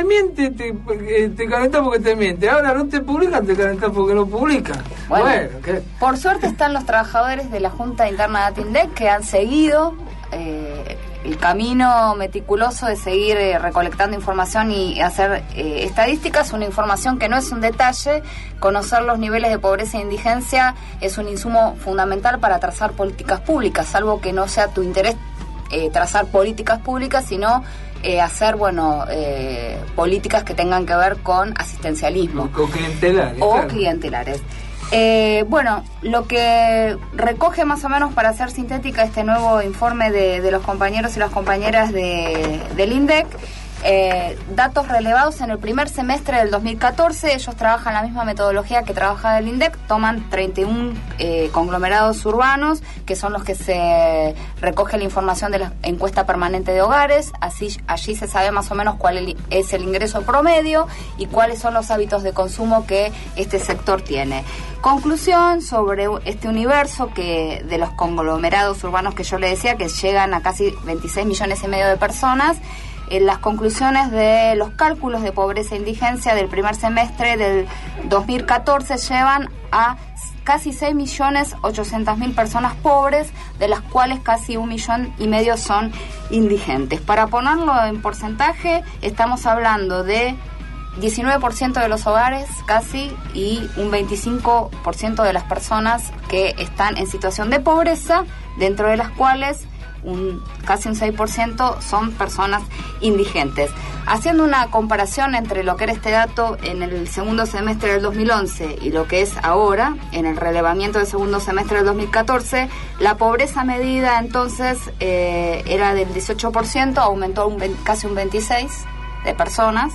miente, te, te calentás porque te miente. Ahora no te publican, te calentás porque no publican. Bueno, bueno ¿qué? Por suerte están los trabajadores de la Junta Interna de Atindec que han seguido eh, el camino meticuloso de seguir eh, recolectando información y hacer eh, estadísticas, una información que no es un detalle. Conocer los niveles de pobreza e indigencia es un insumo fundamental para trazar políticas públicas, salvo que no sea tu interés eh, trazar políticas públicas, sino eh, hacer, bueno, eh, políticas que tengan que ver con asistencialismo. O clientelares. O claro. clientelares. Eh, bueno, lo que recoge más o menos, para hacer sintética, este nuevo informe de, de los compañeros y las compañeras de, del INDEC, eh, datos relevados en el primer semestre del dos mil catorce. Ellos trabajan la misma metodología que trabaja el INDEC, toman treinta y uno eh, conglomerados urbanos, que son los que se recoge la información de la encuesta permanente de hogares. Así allí se sabe más o menos cuál es el ingreso promedio y cuáles son los hábitos de consumo que este sector tiene. Conclusión sobre este universo que de los conglomerados urbanos que yo le decía, que llegan a casi veintiséis millones y medio de personas. En las conclusiones de los cálculos de pobreza e indigencia del primer semestre del dos mil catorce llevan a casi seis millones ochocientas mil personas pobres, de las cuales casi un millón y medio son indigentes. Para ponerlo en porcentaje, estamos hablando de diecinueve por ciento de los hogares casi y un veinticinco por ciento de las personas que están en situación de pobreza, dentro de las cuales un casi un seis por ciento son personas indigentes. Haciendo una comparación entre lo que era este dato en el segundo semestre del dos mil once y lo que es ahora, en el relevamiento del segundo semestre del dos mil catorce, la pobreza medida entonces eh, era del dieciocho por ciento, aumentó un, casi un veintiséis por ciento de personas,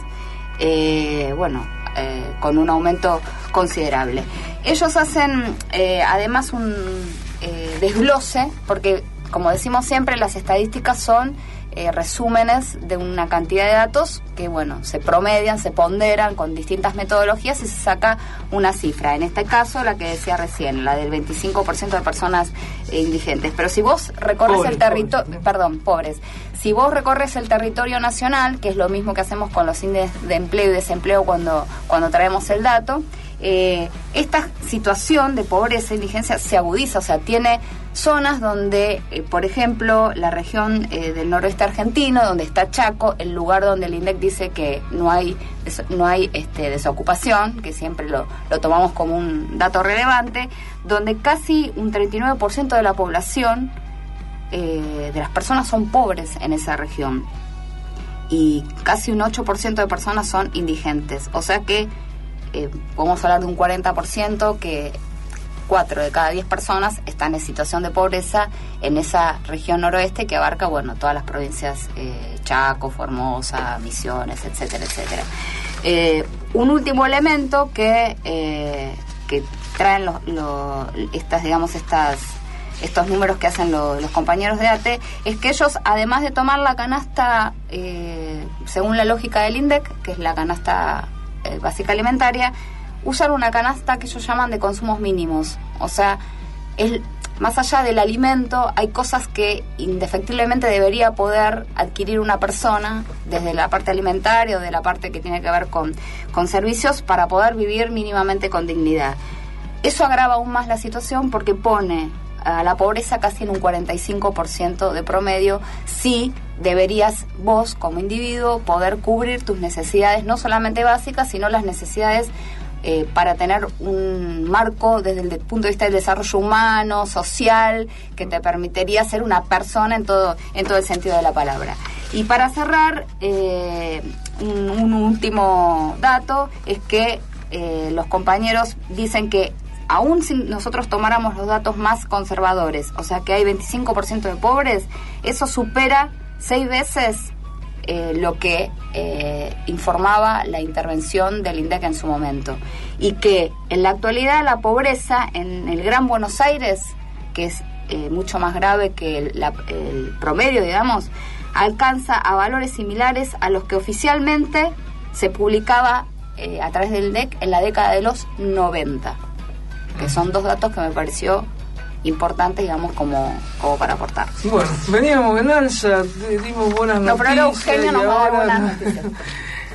eh, bueno, eh, con un aumento considerable. Ellos hacen eh, además un eh, desglose, porque como decimos siempre, las estadísticas son eh, resúmenes de una cantidad de datos que, bueno, se promedian, se ponderan con distintas metodologías y se saca una cifra. En este caso, la que decía recién, la del veinticinco por ciento de personas eh, indigentes. Pero si vos recorres pobres, el territorio, pobres. perdón, pobres, si vos recorres el territorio nacional, que es lo mismo que hacemos con los índices de empleo y desempleo cuando, cuando traemos el dato, eh, esta situación de pobreza e indigencia se agudiza, o sea, tiene zonas donde, eh, por ejemplo, la región eh, del noroeste argentino, donde está Chaco, el lugar donde el INDEC dice que no hay no hay este, desocupación, que siempre lo, lo tomamos como un dato relevante, donde casi un treinta y nueve por ciento de la población, eh, de las personas, son pobres en esa región, y casi un ocho por ciento de personas son indigentes, o sea que eh, podemos hablar de un cuarenta por ciento que cuatro de cada diez personas están en situación de pobreza en esa región noroeste que abarca, bueno, todas las provincias, eh, Chaco, Formosa, Misiones, etcétera, etcétera. Eh, un último elemento que eh, que traen los, los, estas, digamos, estas estos números que hacen lo, los compañeros de A T E es que ellos, además de tomar la canasta eh, según la lógica del INDEC, que es la canasta eh, básica alimentaria, usan una canasta que ellos llaman de consumos mínimos. O sea, es, más allá del alimento, hay cosas que indefectiblemente debería poder adquirir una persona, desde la parte alimentaria o de la parte que tiene que ver con, con servicios, para poder vivir mínimamente con dignidad. Eso agrava aún más la situación porque pone a la pobreza casi en un cuarenta y cinco por ciento de promedio. Sí, deberías vos como individuo poder cubrir tus necesidades, no solamente básicas, sino las necesidades Eh, para tener un marco desde el punto de vista del desarrollo humano, social, que te permitiría ser una persona en todo en todo el sentido de la palabra. Y para cerrar, eh, un, un último dato es que eh, los compañeros dicen que aún si nosotros tomáramos los datos más conservadores, o sea que hay veinticinco por ciento de pobres, eso supera seis veces Eh, lo que eh, informaba la intervención del INDEC en su momento, y que en la actualidad la pobreza en el Gran Buenos Aires, que es eh, mucho más grave que el, la, el promedio, digamos, alcanza a valores similares a los que oficialmente se publicaba eh, a través del INDEC en la década de los noventa, que son dos datos que me pareció importantes, digamos, como, como para aportar. Bueno, veníamos en alza, dimos buenas no, noticias. No, pero ahora Eugenio nos va a dar buenas noticias.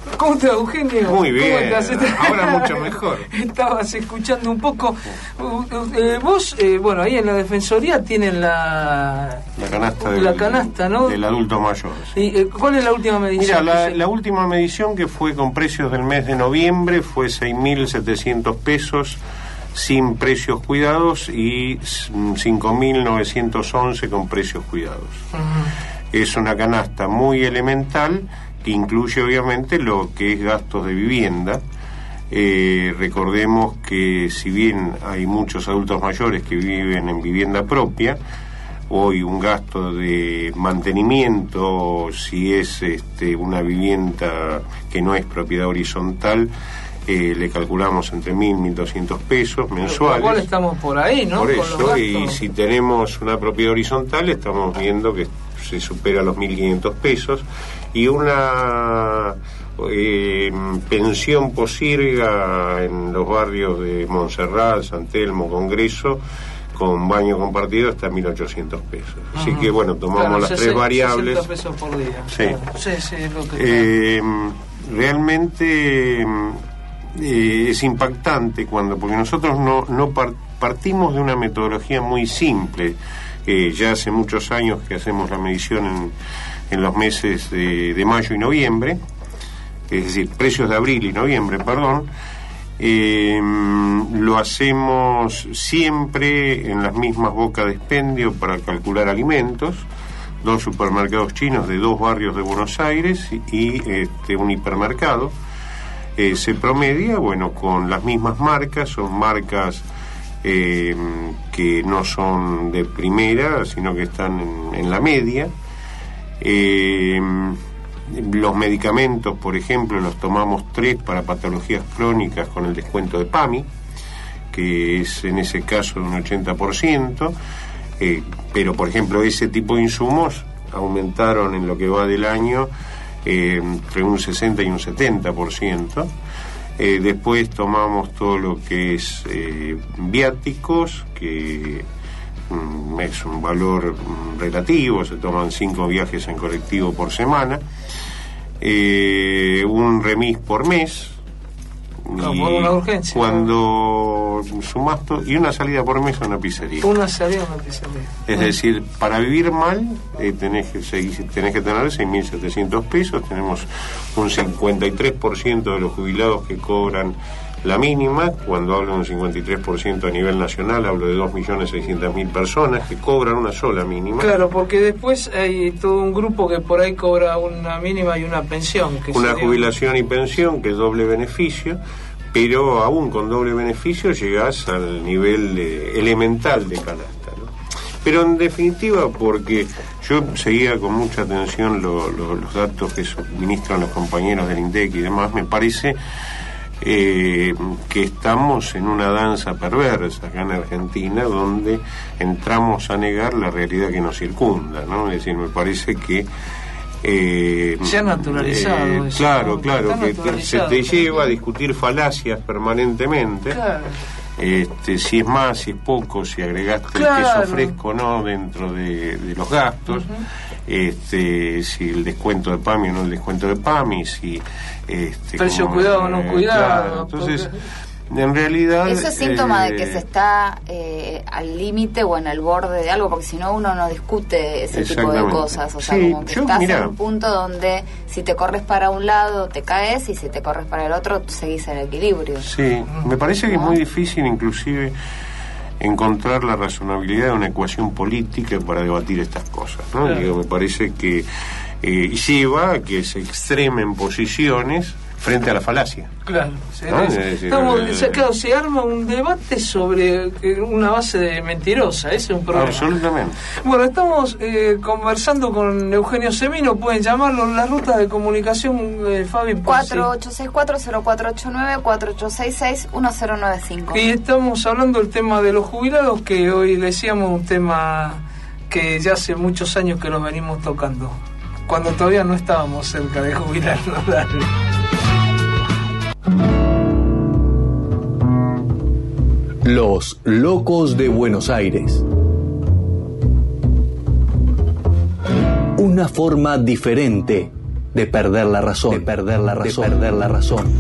¿Cómo te va, Eugenio? Muy bien, ¿Cómo estás? Ahora mucho mejor. Estabas escuchando un poco. Eh, vos, eh, bueno, ahí en la Defensoría tienen la... La canasta, del, la canasta, ¿no? Del adulto mayor. Sí. ¿Y, eh, cuál es la última medición? Mira, la, la última medición que fue con precios del mes de noviembre fue seis mil setecientos pesos sin precios cuidados y cinco mil novecientos once con precios cuidados. Uh-huh. Es una canasta muy elemental que incluye obviamente lo que es gastos de vivienda. Eh, recordemos que si bien hay muchos adultos mayores que viven en vivienda propia, hoy un gasto de mantenimiento, si es este, una vivienda que no es propiedad horizontal, eh, le calculamos entre mil y mil doscientos pesos mensuales. Por estamos por ahí, ¿no? Por eso, y si tenemos una propiedad horizontal, estamos viendo que se supera los mil quinientos pesos, y una eh, pensión posirga en los barrios de Montserrat, San Telmo, Congreso, con baño compartido hasta mil ochocientos pesos. Uh-huh. Así que bueno, tomamos claro, las sesenta, tres variables. sesenta pesos por día. Sí. Claro. Sí, sí, es lo que eh, realmente eh, es impactante cuando, porque nosotros no, no par, partimos de una metodología muy simple. Eh, ya hace muchos años que hacemos la medición en, en los meses de, de mayo y noviembre, es decir, precios de abril y noviembre, perdón. Eh, lo hacemos siempre en las mismas bocas de expendio para calcular alimentos, dos supermercados chinos de dos barrios de Buenos Aires y, y este, un hipermercado. Eh, se promedia, bueno, con las mismas marcas, son marcas eh, que no son de primera, sino que están en, en la media. Eh, Los medicamentos, por ejemplo, los tomamos tres para patologías crónicas con el descuento de PAMI, que es en ese caso de un ochenta por ciento, eh, pero por ejemplo ese tipo de insumos aumentaron en lo que va del año eh, entre un sesenta y un setenta por ciento. Eh, después tomamos todo lo que es eh, viáticos, que mm, es un valor mm, relativo, se toman cinco viajes en colectivo por semana. Eh, un remis por mes, no, y una urgencia, cuando ¿no? Sumás todo, y una salida por mes a una pizzería. Una salida a una pizzería. Es ah. decir, para vivir mal eh, tenés, que, tenés que tener seis mil setecientos pesos. Tenemos un cincuenta y tres por ciento de los jubilados que cobran la mínima. Cuando hablo de un cincuenta y tres por ciento a nivel nacional, hablo de dos millones seiscientas mil personas que cobran una sola mínima. Claro, porque después hay todo un grupo que por ahí cobra una mínima y una pensión. Que una jubilación y pensión, que es doble beneficio, pero aún con doble beneficio llegás al nivel de, elemental de canasta, ¿no? Pero en definitiva, porque yo seguía con mucha atención lo, lo, los datos que suministran los compañeros del INDEC y demás, me parece Eh, que estamos en una danza perversa acá en Argentina, donde entramos a negar la realidad que nos circunda, ¿no? Es decir, me parece que eh, se ha naturalizado eh, eso, claro, ¿no? claro, que te, se te lleva a discutir falacias permanentemente. Claro. Este, si es más, si es poco, si agregaste claro. el queso fresco o no dentro de, de los gastos, uh-huh. este, si el descuento de PAMI o no el descuento de PAMI, si este, precio como, cuidado o no eh, cuidado. Claro, entonces, porque... en realidad... Eso es síntoma eh, de que se está eh, al límite o en el borde de algo, porque si no uno no discute ese tipo de cosas. O sea, sí, como que yo, estás mirá, en un punto donde si te corres para un lado te caes y si te corres para el otro seguís el equilibrio. Sí, me parece que ¿no? es muy difícil inclusive encontrar la razonabilidad de una ecuación política para debatir estas cosas, ¿no? Claro. Digo, me parece que eh, lleva a que se extremen posiciones frente a la falacia. Claro, sí, ¿no? es, es, estamos, eh, se, claro, se arma un debate sobre una base de mentirosa, ese es un problema. Absolutamente. Bueno, estamos eh, conversando con Eugenio Semino, pueden llamarlo, la ruta de comunicación, eh, Fabi. cuatro ocho seis cuatro, cero cuatro ocho nueve, cuatro ocho seis seis, uno cero nueve cinco. Y estamos hablando del tema de los jubilados, que hoy decíamos un tema que ya hace muchos años que lo venimos tocando, cuando todavía no estábamos cerca de jubilarnos. Dale. Los locos de Buenos Aires. Una forma diferente de perder la razón, de perder la razón, de perder la razón.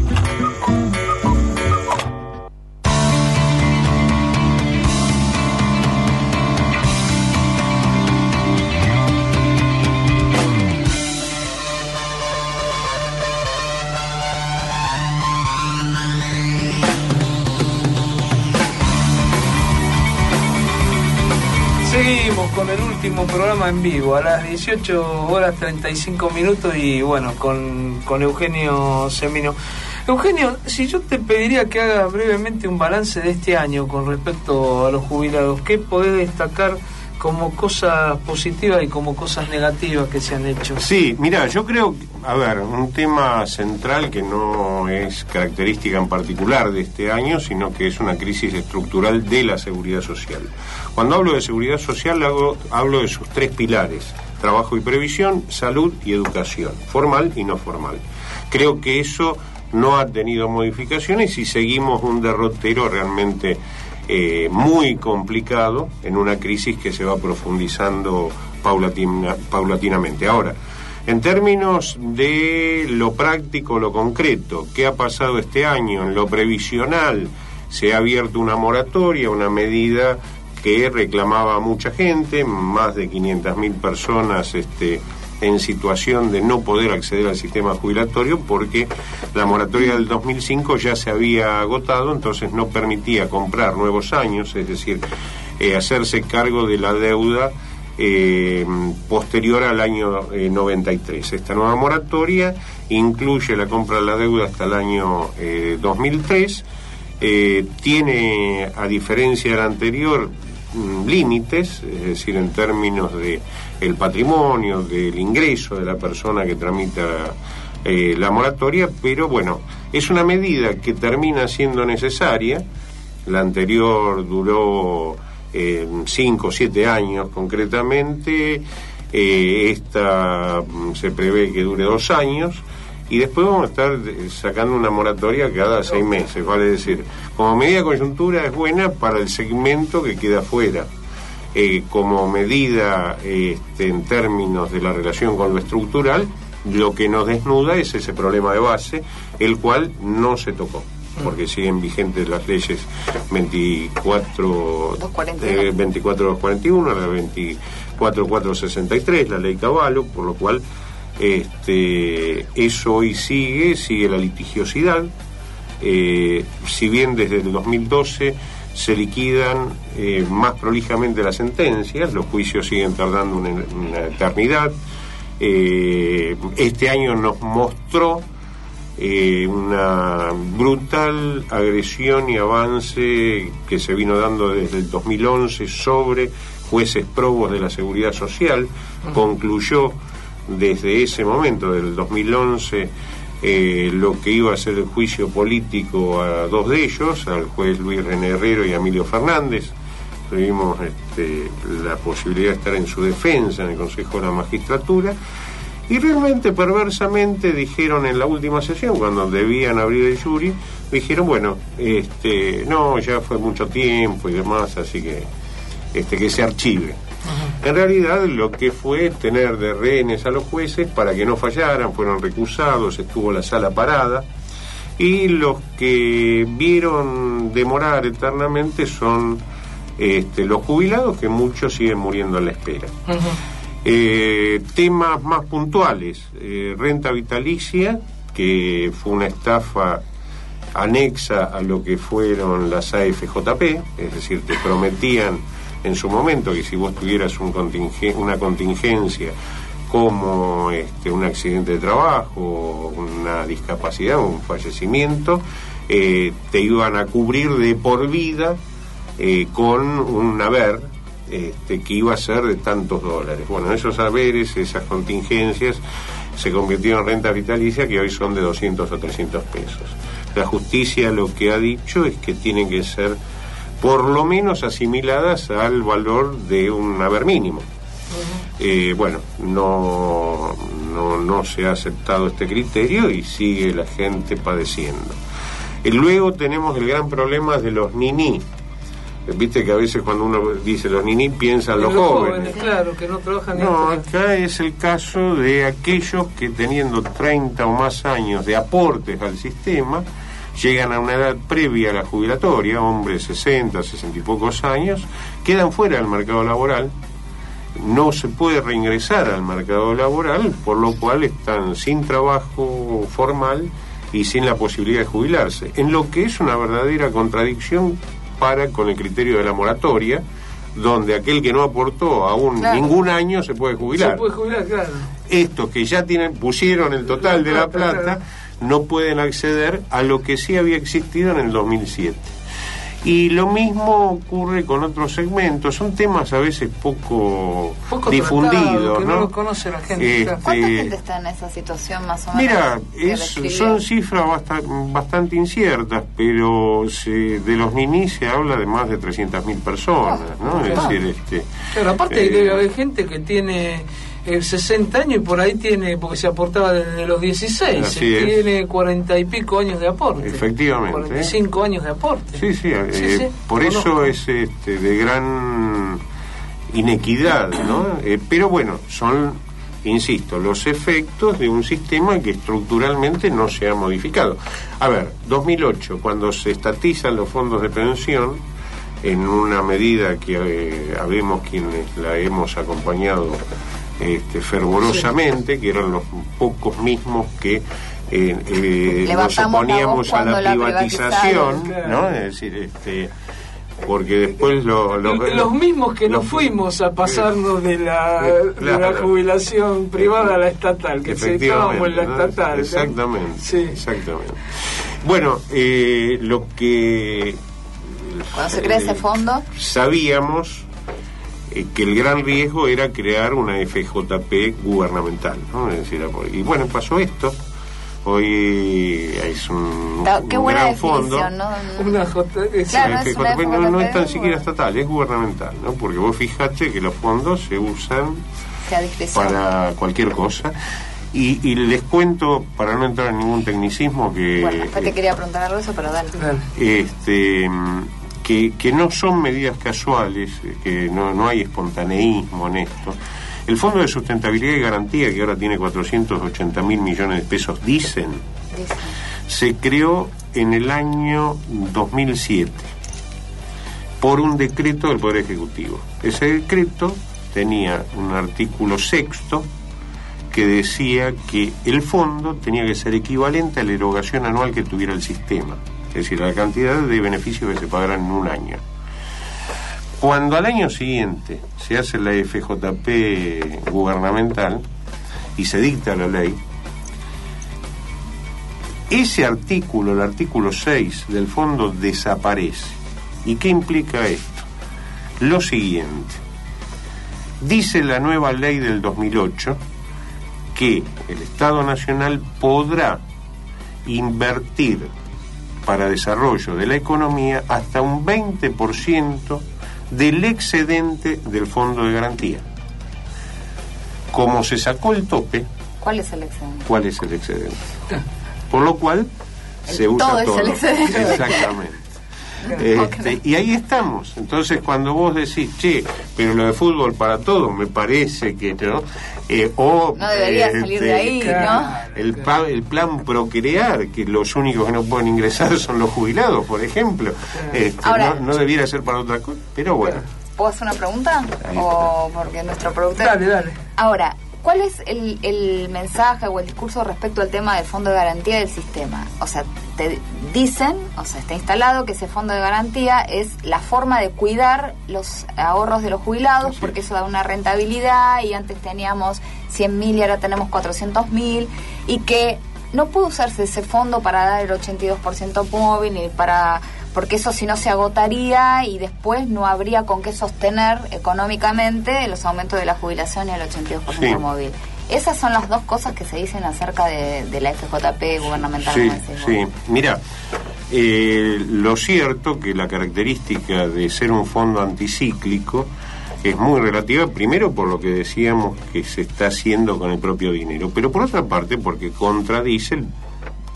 Seguimos con el último programa en vivo a las dieciocho horas treinta y cinco minutos y bueno, con, con Eugenio Semino. Eugenio, si yo te pediría que hagas brevemente un balance de este año con respecto a los jubilados, ¿qué podés destacar como cosas positivas y como cosas negativas que se han hecho? Sí, mira, yo creo, a ver, un tema central que no es característica en particular de este año, sino que es una crisis estructural de la seguridad social. Cuando hablo de seguridad social hago, hablo de sus tres pilares: trabajo y previsión, salud y educación, formal y no formal. Creo que eso no ha tenido modificaciones y seguimos un derrotero realmente Eh, muy complicado en una crisis que se va profundizando paulatina, paulatinamente. Ahora, en términos de lo práctico, lo concreto, ¿qué ha pasado este año? En lo previsional se ha abierto una moratoria, una medida que reclamaba a mucha gente, más de quinientas mil personas este, en situación de no poder acceder al sistema jubilatorio porque la moratoria del dos mil cinco ya se había agotado, entonces no permitía comprar nuevos años, es decir, eh, hacerse cargo de la deuda eh, posterior al año eh, noventa y tres. Esta nueva moratoria incluye la compra de la deuda hasta el año eh, dos mil tres, eh, tiene, a diferencia de la anterior, límites, es decir, en términos de el patrimonio, del ingreso de la persona que tramita eh, la moratoria, pero bueno, es una medida que termina siendo necesaria. La anterior duró cinco o siete años concretamente, eh, esta se prevé que dure dos años, y después vamos a estar sacando una moratoria cada seis meses, vale decir, como medida de coyuntura es buena para el segmento que queda fuera, eh, como medida este, en términos de la relación con lo estructural, lo que nos desnuda es ese problema de base, el cual no se tocó, porque siguen vigentes las leyes veinticuatro doscientos cuarenta y uno, la veinticuatro mil cuatrocientos sesenta y tres, la ley Cavallo, por lo cual Este, eso hoy sigue, sigue la litigiosidad. Eh, si bien desde el dos mil doce se liquidan eh, más prolijamente las sentencias, los juicios siguen tardando una, una eternidad. Eh, este año nos mostró eh, una brutal agresión y avance que se vino dando desde el dos mil once sobre jueces probos de la seguridad social. Uh-huh. Concluyó desde ese momento, del dos mil once, eh, lo que iba a ser el juicio político a dos de ellos, al juez Luis René Herrero y a Emilio Fernández. Tuvimos este, la posibilidad de estar en su defensa en el Consejo de la Magistratura, y realmente perversamente dijeron en la última sesión, cuando debían abrir el jury, dijeron, bueno, este, no, ya fue mucho tiempo y demás, así que este, que se archive. En realidad lo que fue tener de rehenes a los jueces para que no fallaran, fueron recusados, estuvo la sala parada, y los que vieron demorar eternamente son este, los jubilados, que muchos siguen muriendo en la espera. Uh-huh. eh, temas más puntuales, eh, renta vitalicia, que fue una estafa anexa a lo que fueron las A F J P, es decir, te prometían en su momento que si vos tuvieras un contingen- una contingencia como este, un accidente de trabajo, una discapacidad, un fallecimiento, eh, te iban a cubrir de por vida eh, con un haber este, que iba a ser de tantos dólares. Bueno, esos haberes, esas contingencias se convirtieron en renta vitalicia, que hoy son de doscientos o trescientos pesos. La justicia lo que ha dicho es que tienen que ser por lo menos asimiladas al valor de un haber mínimo. Uh-huh. Eh, bueno, no, no, no se ha aceptado este criterio y sigue la gente padeciendo. Y luego tenemos el gran problema de los niní. Viste que a veces cuando uno dice los ninis piensan los, los jóvenes. jóvenes. Claro, que no trabajan. No, acá es el caso de aquellos que teniendo treinta o más años de aportes al sistema, llegan a una edad previa a la jubilatoria, hombres sesenta, sesenta y pocos años, quedan fuera del mercado laboral, no se puede reingresar al mercado laboral, por lo cual están sin trabajo formal y sin la posibilidad de jubilarse, en lo que es una verdadera contradicción para con el criterio de la moratoria, donde aquel que no aportó aún claro. ningún año se puede jubilar. Se puede jubilar, claro. Estos que ya tienen pusieron el total de la plata no pueden acceder a lo que sí había existido en el dos mil siete. Y lo mismo ocurre con otros segmentos, son temas a veces poco, poco difundidos, tratado, que ¿no? no lo conoce la gente. Este, ¿Cuánta gente está en esa situación más o menos? Mira, es, son cifras bastante, bastante inciertas, pero se, de los ninis se habla de más de trescientas mil personas, ¿no? Es Claro. decir, este... Claro, aparte eh, debe haber gente que tiene eh, sesenta años y por ahí tiene, porque se aportaba desde los dieciséis, Así eh, es. tiene cuarenta y pico años de aporte. Efectivamente. cuarenta y cinco años de aporte. Sí, sí, Sí, eh, sí, por conozco. eso es este, de gran inequidad, ¿no? Eh, pero bueno, son, insisto, los efectos de un sistema que estructuralmente no se ha modificado. A ver, dos mil ocho, cuando se estatizan los fondos de pensión, en una medida que eh, habemos quienes la hemos acompañado este, fervorosamente, sí. que eran los pocos mismos que eh, eh, nos oponíamos a la privatización, la ¿no? Es decir, este, porque después lo, lo, los, los mismos que nos fuimos a pasarnos de la, eh, claro. de la jubilación privada a la estatal, que estábamos en la estatal. ¿no? Exactamente, sí. exactamente. Bueno, eh, lo que cuando se crea eh, ese fondo sabíamos eh, que el gran riesgo era crear una F J P gubernamental, ¿no? Es decir, y bueno, pasó esto. Hoy es un, Qué un buena gran fondo. ¿no? Una J P, claro, F J P no, no es tan siquiera estatal, es gubernamental, ¿no? Porque vos fijate que los fondos se usan para cualquier cosa. Y, y les cuento, para no entrar en ningún tecnicismo, que bueno, después te quería preguntar algo de eso, pero dale. Este, que, que no son medidas casuales, que no, no hay espontaneísmo en esto. El Fondo de Sustentabilidad y Garantía, que ahora tiene cuatrocientos ochenta mil millones de pesos, dicen, dicen, se creó en el año dos mil siete por un decreto del Poder Ejecutivo. Ese decreto tenía un artículo sexto que decía que el fondo tenía que ser equivalente a la erogación anual que tuviera el sistema, es decir, a la cantidad de beneficios que se pagaran en un año. Cuando al año siguiente se hace la F J P gubernamental y se dicta la ley, ese artículo, el artículo seis del fondo, desaparece. ¿Y qué implica esto? Lo siguiente: dice la nueva ley del dos mil ocho que el Estado Nacional podrá invertir para desarrollo de la economía hasta un veinte por ciento del excedente del fondo de garantía. Como se sacó el tope, ¿cuál es el excedente? ¿Cuál es el excedente? Por lo cual el se usa todo. todo. Es el excedente. Exactamente. Este, y ahí estamos. Entonces, cuando vos decís, che, pero lo de fútbol para todos, me parece que no, eh, o no debería eh, salir este, de ahí, ¿no? El, pa, el plan Procrear, que los únicos que no pueden ingresar son los jubilados, por ejemplo, este, Ahora, no, no debiera ser para otra cosa, pero bueno. ¿Puedo hacer una pregunta? O porque nuestro productor... Dale, dale. Ahora, ¿cuál es el, el mensaje o el discurso respecto al tema del fondo de garantía del sistema? O sea, te dicen, o sea, está instalado que ese fondo de garantía es la forma de cuidar los ahorros de los jubilados, sí, porque eso da una rentabilidad, y antes teníamos cien mil y ahora tenemos cuatrocientos mil, y que no puede usarse ese fondo para dar el ochenta y dos por ciento móvil, ni para... porque eso si no se agotaría y después no habría con qué sostener económicamente los aumentos de la jubilación y el ochenta y dos por ciento sí. móvil. Esas son las dos cosas que se dicen acerca de, de la F J P gubernamental. Sí, sí. Mira, eh, lo cierto que la característica de ser un fondo anticíclico es muy relativa, primero por lo que decíamos que se está haciendo con el propio dinero, pero por otra parte porque contradice el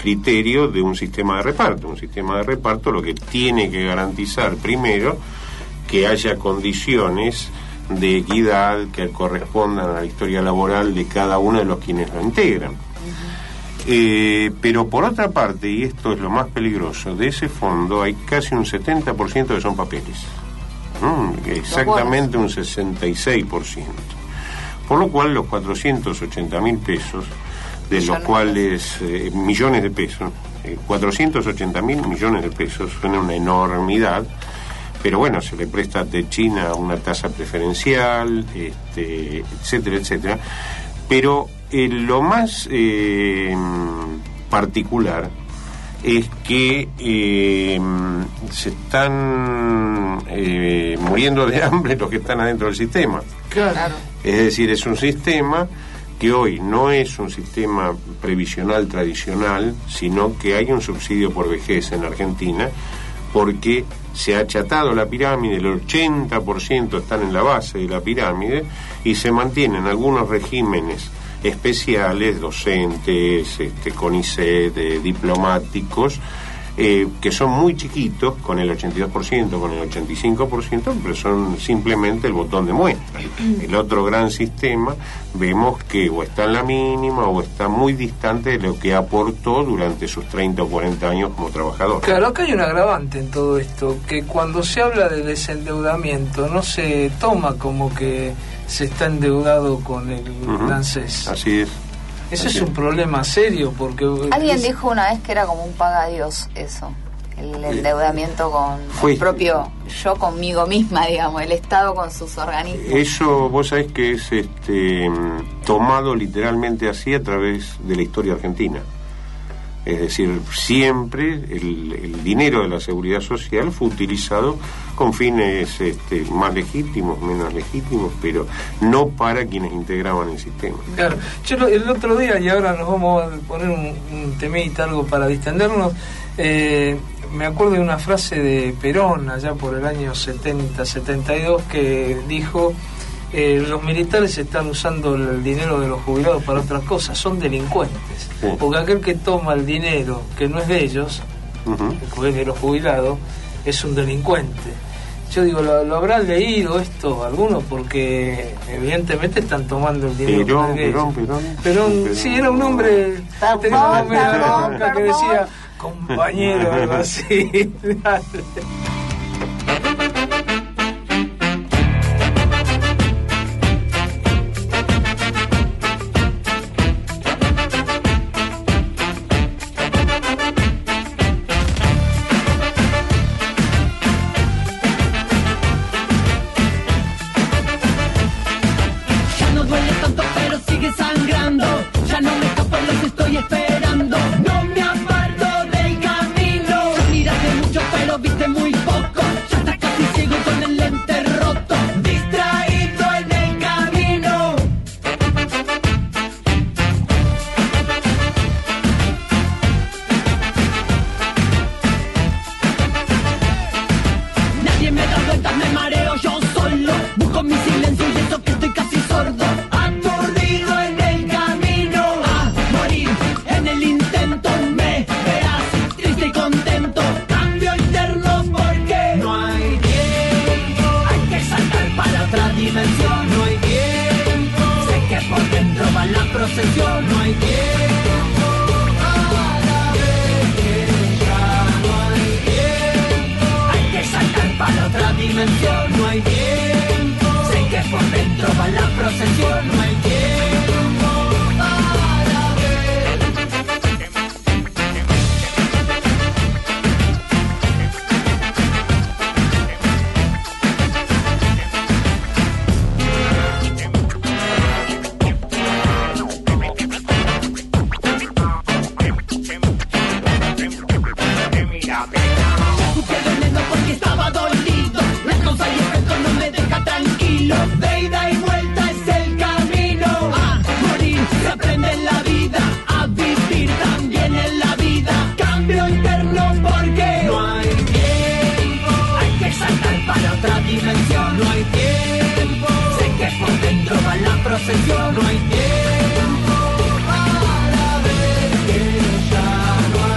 criterio de un sistema de reparto. Un sistema de reparto lo que tiene que garantizar primero que haya condiciones de equidad que correspondan a la historia laboral de cada uno de los quienes lo integran. Eh, pero por otra parte, y esto es lo más peligroso, de ese fondo hay casi un setenta por ciento que son papeles, ¿Mm? exactamente un sesenta y seis por ciento, por lo cual los cuatrocientos ochenta mil pesos, de los cuales eh, millones de pesos, eh, cuatrocientos ochenta mil millones de pesos, suena una enormidad, pero bueno, se le presta a Techina una tasa preferencial, este, etcétera, etcétera. Pero eh, lo más eh, particular es que eh, se están eh, muriendo de hambre los que están adentro del sistema. Claro. Es decir, es un sistema que hoy no es un sistema previsional tradicional, sino que hay un subsidio por vejez en Argentina, porque se ha achatado la pirámide, el ochenta por ciento están en la base de la pirámide y se mantienen algunos regímenes especiales, docentes, este, CONICET, eh, diplomáticos, eh, que son muy chiquitos, con el ochenta y dos por ciento, con el ochenta y cinco por ciento, pero son simplemente el botón de muestra. El otro gran sistema, vemos que o está en la mínima o está muy distante de lo que aportó durante sus treinta o cuarenta años como trabajador. Claro, acá hay un agravante en todo esto, que cuando se habla de desendeudamiento no se toma como que se está endeudado con el uh-huh. francés. Así es. Ese es un problema serio, porque... Alguien es... dijo una vez que era como un paga Dios eso, el endeudamiento con Fue... el propio yo conmigo misma, digamos, el Estado con sus organismos. Eso vos sabés que es este tomado literalmente así a través de la historia argentina. Es decir, siempre el, el dinero de la seguridad social fue utilizado con fines este, más legítimos, menos legítimos, pero no para quienes integraban el sistema. Claro, yo el otro día, y ahora nos vamos a poner un, un temita, algo para distendernos, eh, me acuerdo de una frase de Perón, allá por el año setenta, setenta y dos, que dijo... Eh, los militares están usando el dinero de los jubilados para otras cosas, son delincuentes, sí. Porque aquel que toma el dinero que no es de ellos, uh-huh. que es de los jubilados, es un delincuente. Yo digo, ¿lo, lo habrán leído esto algunos? Porque evidentemente están tomando el dinero Perón, de ellos. Perón, Perón, Perón, Perón, sí, era un hombre, Perdón, tenía un nombre en la perdón, boca que decía compañero, algo así.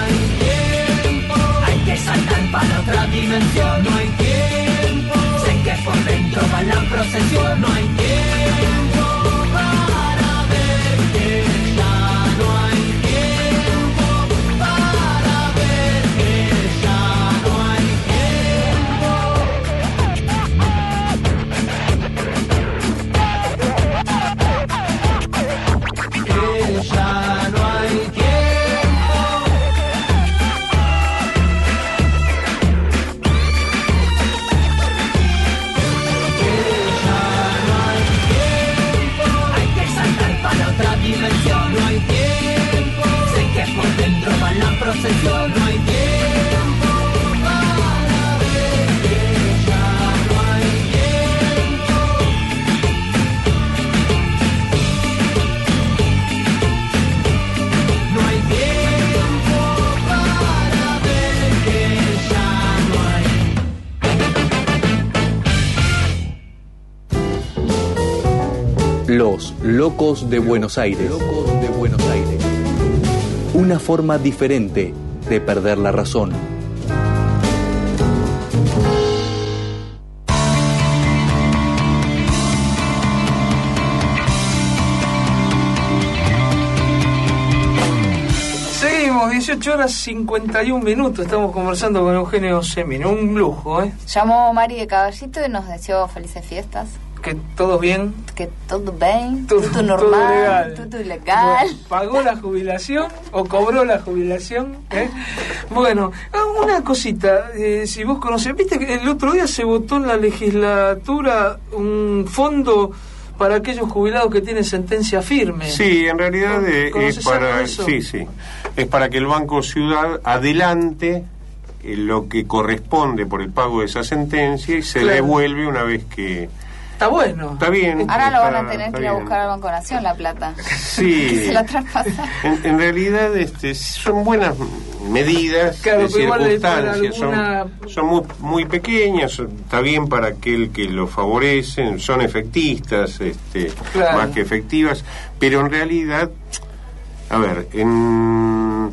dimensión, no hay tiempo, sé que va la procesión. No hay tiempo para ver que ya no hay tiempo para ver que ya no hay tiempo. Que ya no hay tiempo. No hay tiempo, sé que por dentro va la procesión. No hay tiempo para ver que ya no hay tiempo. No hay tiempo para ver que ya no hay. Los Locos de Buenos Aires. Locos de Buenos Aires. Una forma diferente de perder la razón. Seguimos, dieciocho horas cincuenta y un minutos. Estamos conversando con Eugenio Semino. Un lujo, ¿eh? Llamó Mari de Caballito y nos deseó felices fiestas. Que todo bien. Que todo bien, todo, todo normal, todo legal. todo legal. Bueno, ¿pagó la jubilación o cobró la jubilación? ¿Eh? Bueno, una cosita, eh, si vos conocés, viste que el otro día se votó en la legislatura un fondo para aquellos jubilados que tienen sentencia firme. Sí, en realidad eh, es para sí, sí, es para que el Banco Ciudad adelante eh, lo que corresponde por el pago de esa sentencia y se claro. devuelve una vez que está bueno. Está bien. Ahora está, lo van a tener que ir a buscar al Banco Nación la plata. Sí. Que se la traspasa. En, en realidad este, son buenas medidas claro, de circunstancias. Alguna... Son, son muy, muy pequeñas, son, está bien para aquel que lo favorecen, son efectistas, este, claro. más que efectivas, pero en realidad, a ver, en,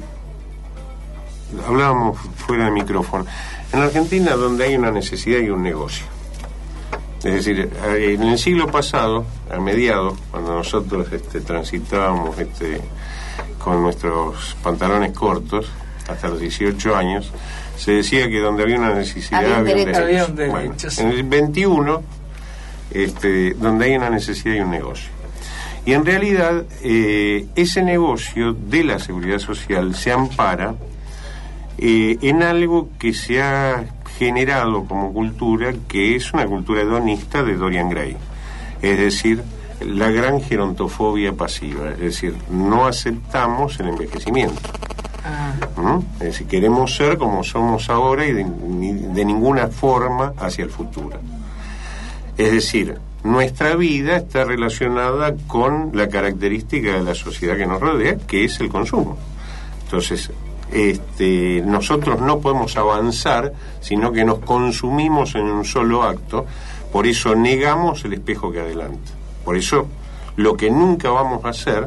hablábamos fuera de micrófono, en Argentina donde hay una necesidad y un negocio. Es decir, en el siglo pasado, a mediados, cuando nosotros este, transitábamos este, con nuestros pantalones cortos, hasta los dieciocho años, se decía que donde había una necesidad había, había un derecho. Había un derecho. Bueno, en el veintiuno, este, donde hay una necesidad y un negocio. Y en realidad, eh, ese negocio de la seguridad social se ampara eh, en algo que se ha generado como cultura, que es una cultura hedonista de Dorian Gray, es decir, la gran gerontofobia pasiva, es decir, no aceptamos el envejecimiento. Ah. ¿Mm? Es decir, queremos ser como somos ahora y de, de ninguna forma hacia el futuro. Es decir, nuestra vida está relacionada con la característica de la sociedad que nos rodea, que es el consumo. Entonces, Este, nosotros no podemos avanzar, sino que nos consumimos en un solo acto, por eso negamos el espejo que adelanta. Por eso, lo que nunca vamos a hacer,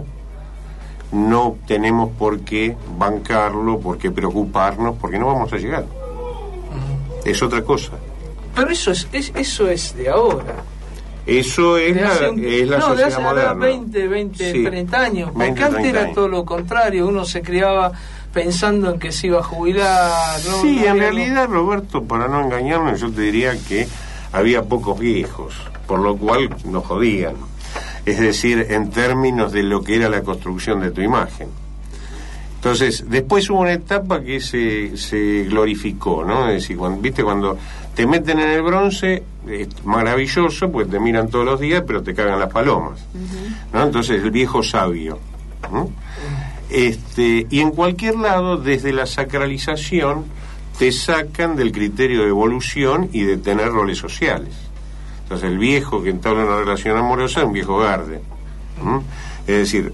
no tenemos por qué bancarlo, por qué preocuparnos, porque no vamos a llegar. Uh-huh. Es otra cosa. Pero eso es, es, eso es de ahora. Eso es la, un, es la no, sociedad de hace moderna. veinte, veinte, sí. treinta años. Porque veinte, antes era años. todo lo contrario, uno se criaba pensando en que se iba a jubilar. ¿no? Sí, no en realidad, Roberto, para no engañarnos, yo te diría que había pocos viejos, por lo cual nos jodían. Es decir, en términos de lo que era la construcción de tu imagen. Entonces, después hubo una etapa que se, se glorificó, ¿no? Es decir, cuando, viste, cuando te meten en el bronce, es maravilloso, pues te miran todos los días, pero te cagan las palomas, ¿no? Entonces, el viejo sabio, ¿no? Este, y en cualquier lado, desde la sacralización, te sacan del criterio de evolución y de tener roles sociales. Entonces, el viejo que entabla una relación amorosa es un viejo garde. ¿Mm? Es decir,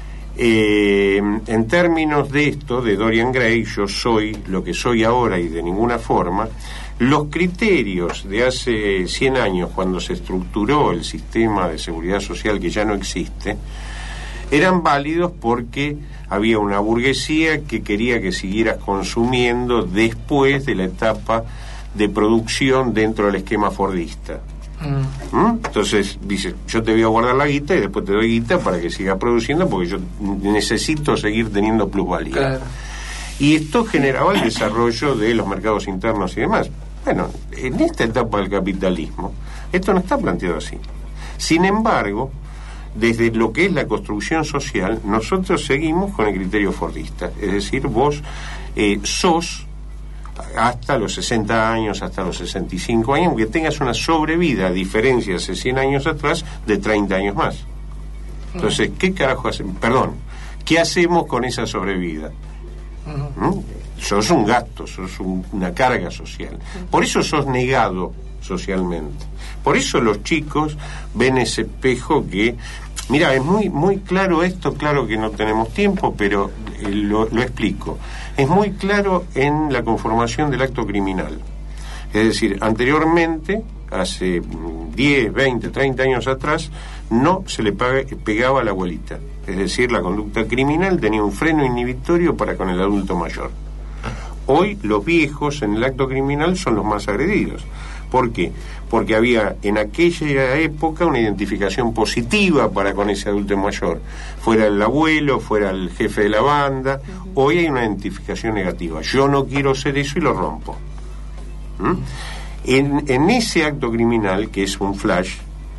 eh, en términos de esto, de Dorian Gray, yo soy lo que soy ahora y de ninguna forma, los criterios de hace cien años, cuando se estructuró el sistema de seguridad social que ya no existe, eran válidos porque había una burguesía que quería que siguieras consumiendo después de la etapa de producción dentro del esquema fordista. Mm. ¿Mm? Entonces dice, yo te voy a guardar la guita y después te doy guita para que sigas produciendo porque yo necesito seguir teniendo plusvalía. Claro. Y esto generaba el desarrollo de los mercados internos y demás. Bueno, en esta etapa del capitalismo, esto no está planteado así. Sin embargo, desde lo que es la construcción social, nosotros seguimos con el criterio fordista. Es decir, vos eh, sos hasta los sesenta años, hasta los sesenta y cinco años, aunque tengas una sobrevida, a diferencia de hace cien años atrás, de treinta años más. Entonces, ¿qué carajo hacemos? Perdón, ¿qué hacemos con esa sobrevida? ¿Mm? Sos un gasto, sos un, una carga social. Por eso sos negado socialmente. Por eso los chicos ven ese espejo que... Mira, es muy muy claro esto, claro que no tenemos tiempo, pero eh, lo, lo explico. Es muy claro en la conformación del acto criminal. Es decir, anteriormente, hace diez, veinte, treinta años atrás, no se le pague, pegaba a la abuelita. Es decir, la conducta criminal tenía un freno inhibitorio para con el adulto mayor. Hoy los viejos en el acto criminal son los más agredidos. ¿Por qué? Porque había en aquella época una identificación positiva para con ese adulto mayor. Fuera el abuelo, fuera el jefe de la banda. Uh-huh. Hoy hay una identificación negativa. Yo no quiero ser eso y lo rompo. ¿Mm? En, en ese acto criminal, que es un flash,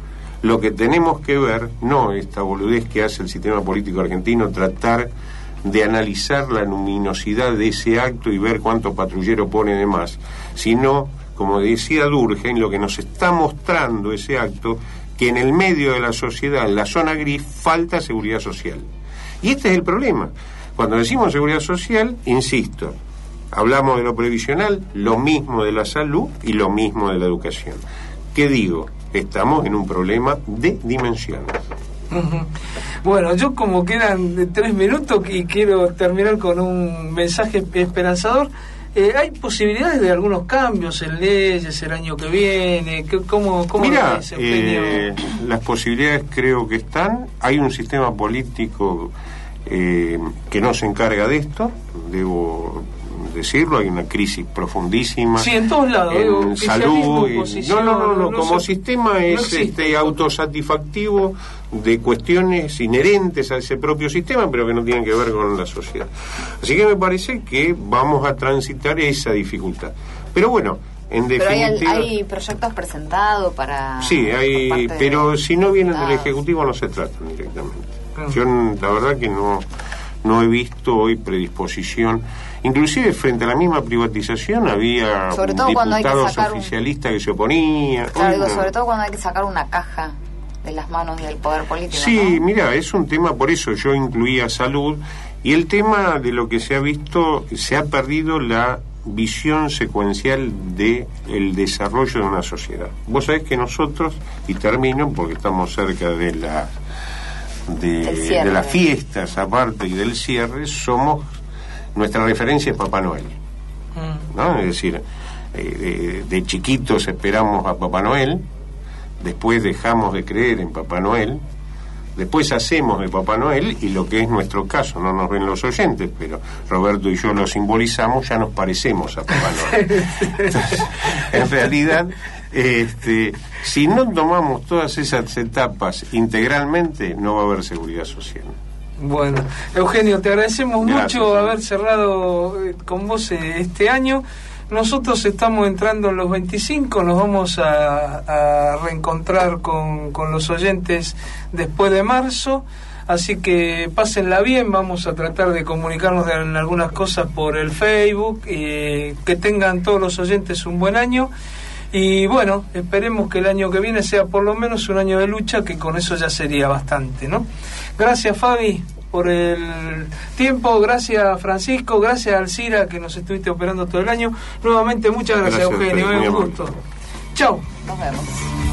lo que tenemos que ver, no esta boludez que hace el sistema político argentino, tratar de analizar la luminosidad de ese acto y ver cuánto patrullero pone de más, sino, como decía Durkheim, lo que nos está mostrando ese acto, que en el medio de la sociedad, en la zona gris, falta seguridad social. Y este es el problema. Cuando decimos seguridad social, insisto, hablamos de lo previsional, lo mismo de la salud y lo mismo de la educación. ¿Qué digo? Estamos en un problema de dimensiones. Uh-huh. Bueno, yo como quedan de tres minutos y quiero terminar con un mensaje esperanzador. Eh, ¿Hay posibilidades de algunos cambios en leyes el año que viene? ¿Cómo, cómo Mira, eh, las posibilidades creo que están. Hay un sistema político eh, que no se encarga de esto, debo decirlo. Hay una crisis profundísima. Sí, en todos lados. En digo, salud. Y, no, no, no, no, no como se, sistema no es este autosatisfactivo de cuestiones inherentes a ese propio sistema, pero que no tienen que ver con la sociedad. Así que me parece que vamos a transitar esa dificultad. Pero bueno, en pero definitiva... Hay, hay proyectos presentados para... Sí, hay, pero de... si no vienen del Ejecutivo no se tratan directamente. Claro. Yo la verdad que no, no he visto hoy predisposición. Inclusive frente a la misma privatización había sobre todo diputados que oficialistas un... que se oponían. Claro, digo, sobre todo cuando hay que sacar una caja de las manos del poder político. Sí, ¿no? Mira, es un tema, por eso yo incluía salud, y el tema de lo que se ha visto, se ha perdido la visión secuencial de el desarrollo de una sociedad. Vos sabés que nosotros, y termino porque estamos cerca de la de, de las fiestas aparte y del cierre, somos, nuestra referencia es Papá Noel, ¿no? Es decir, eh, de, de chiquitos esperamos a Papá Noel, después dejamos de creer en Papá Noel, después hacemos de Papá Noel, y lo que es nuestro caso, no nos ven los oyentes, pero Roberto y yo lo simbolizamos, ya nos parecemos a Papá Noel. Entonces, en realidad, este, si no tomamos todas esas etapas integralmente, no va a haber seguridad social. Bueno, Eugenio, te agradecemos Gracias, mucho sí. haber cerrado con vos este año. Nosotros estamos entrando en los veinticinco, nos vamos a, a reencontrar con, con los oyentes después de marzo, así que pásenla bien, vamos a tratar de comunicarnos en algunas cosas por el Facebook, y que tengan todos los oyentes un buen año, y bueno, esperemos que el año que viene sea por lo menos un año de lucha, que con eso ya sería bastante, ¿no? Gracias, Fabi, por el tiempo, gracias Francisco, gracias Alcira, que nos estuviste operando todo el año. Nuevamente muchas gracias, gracias Eugenio, es un gusto. Chao. Nos vemos.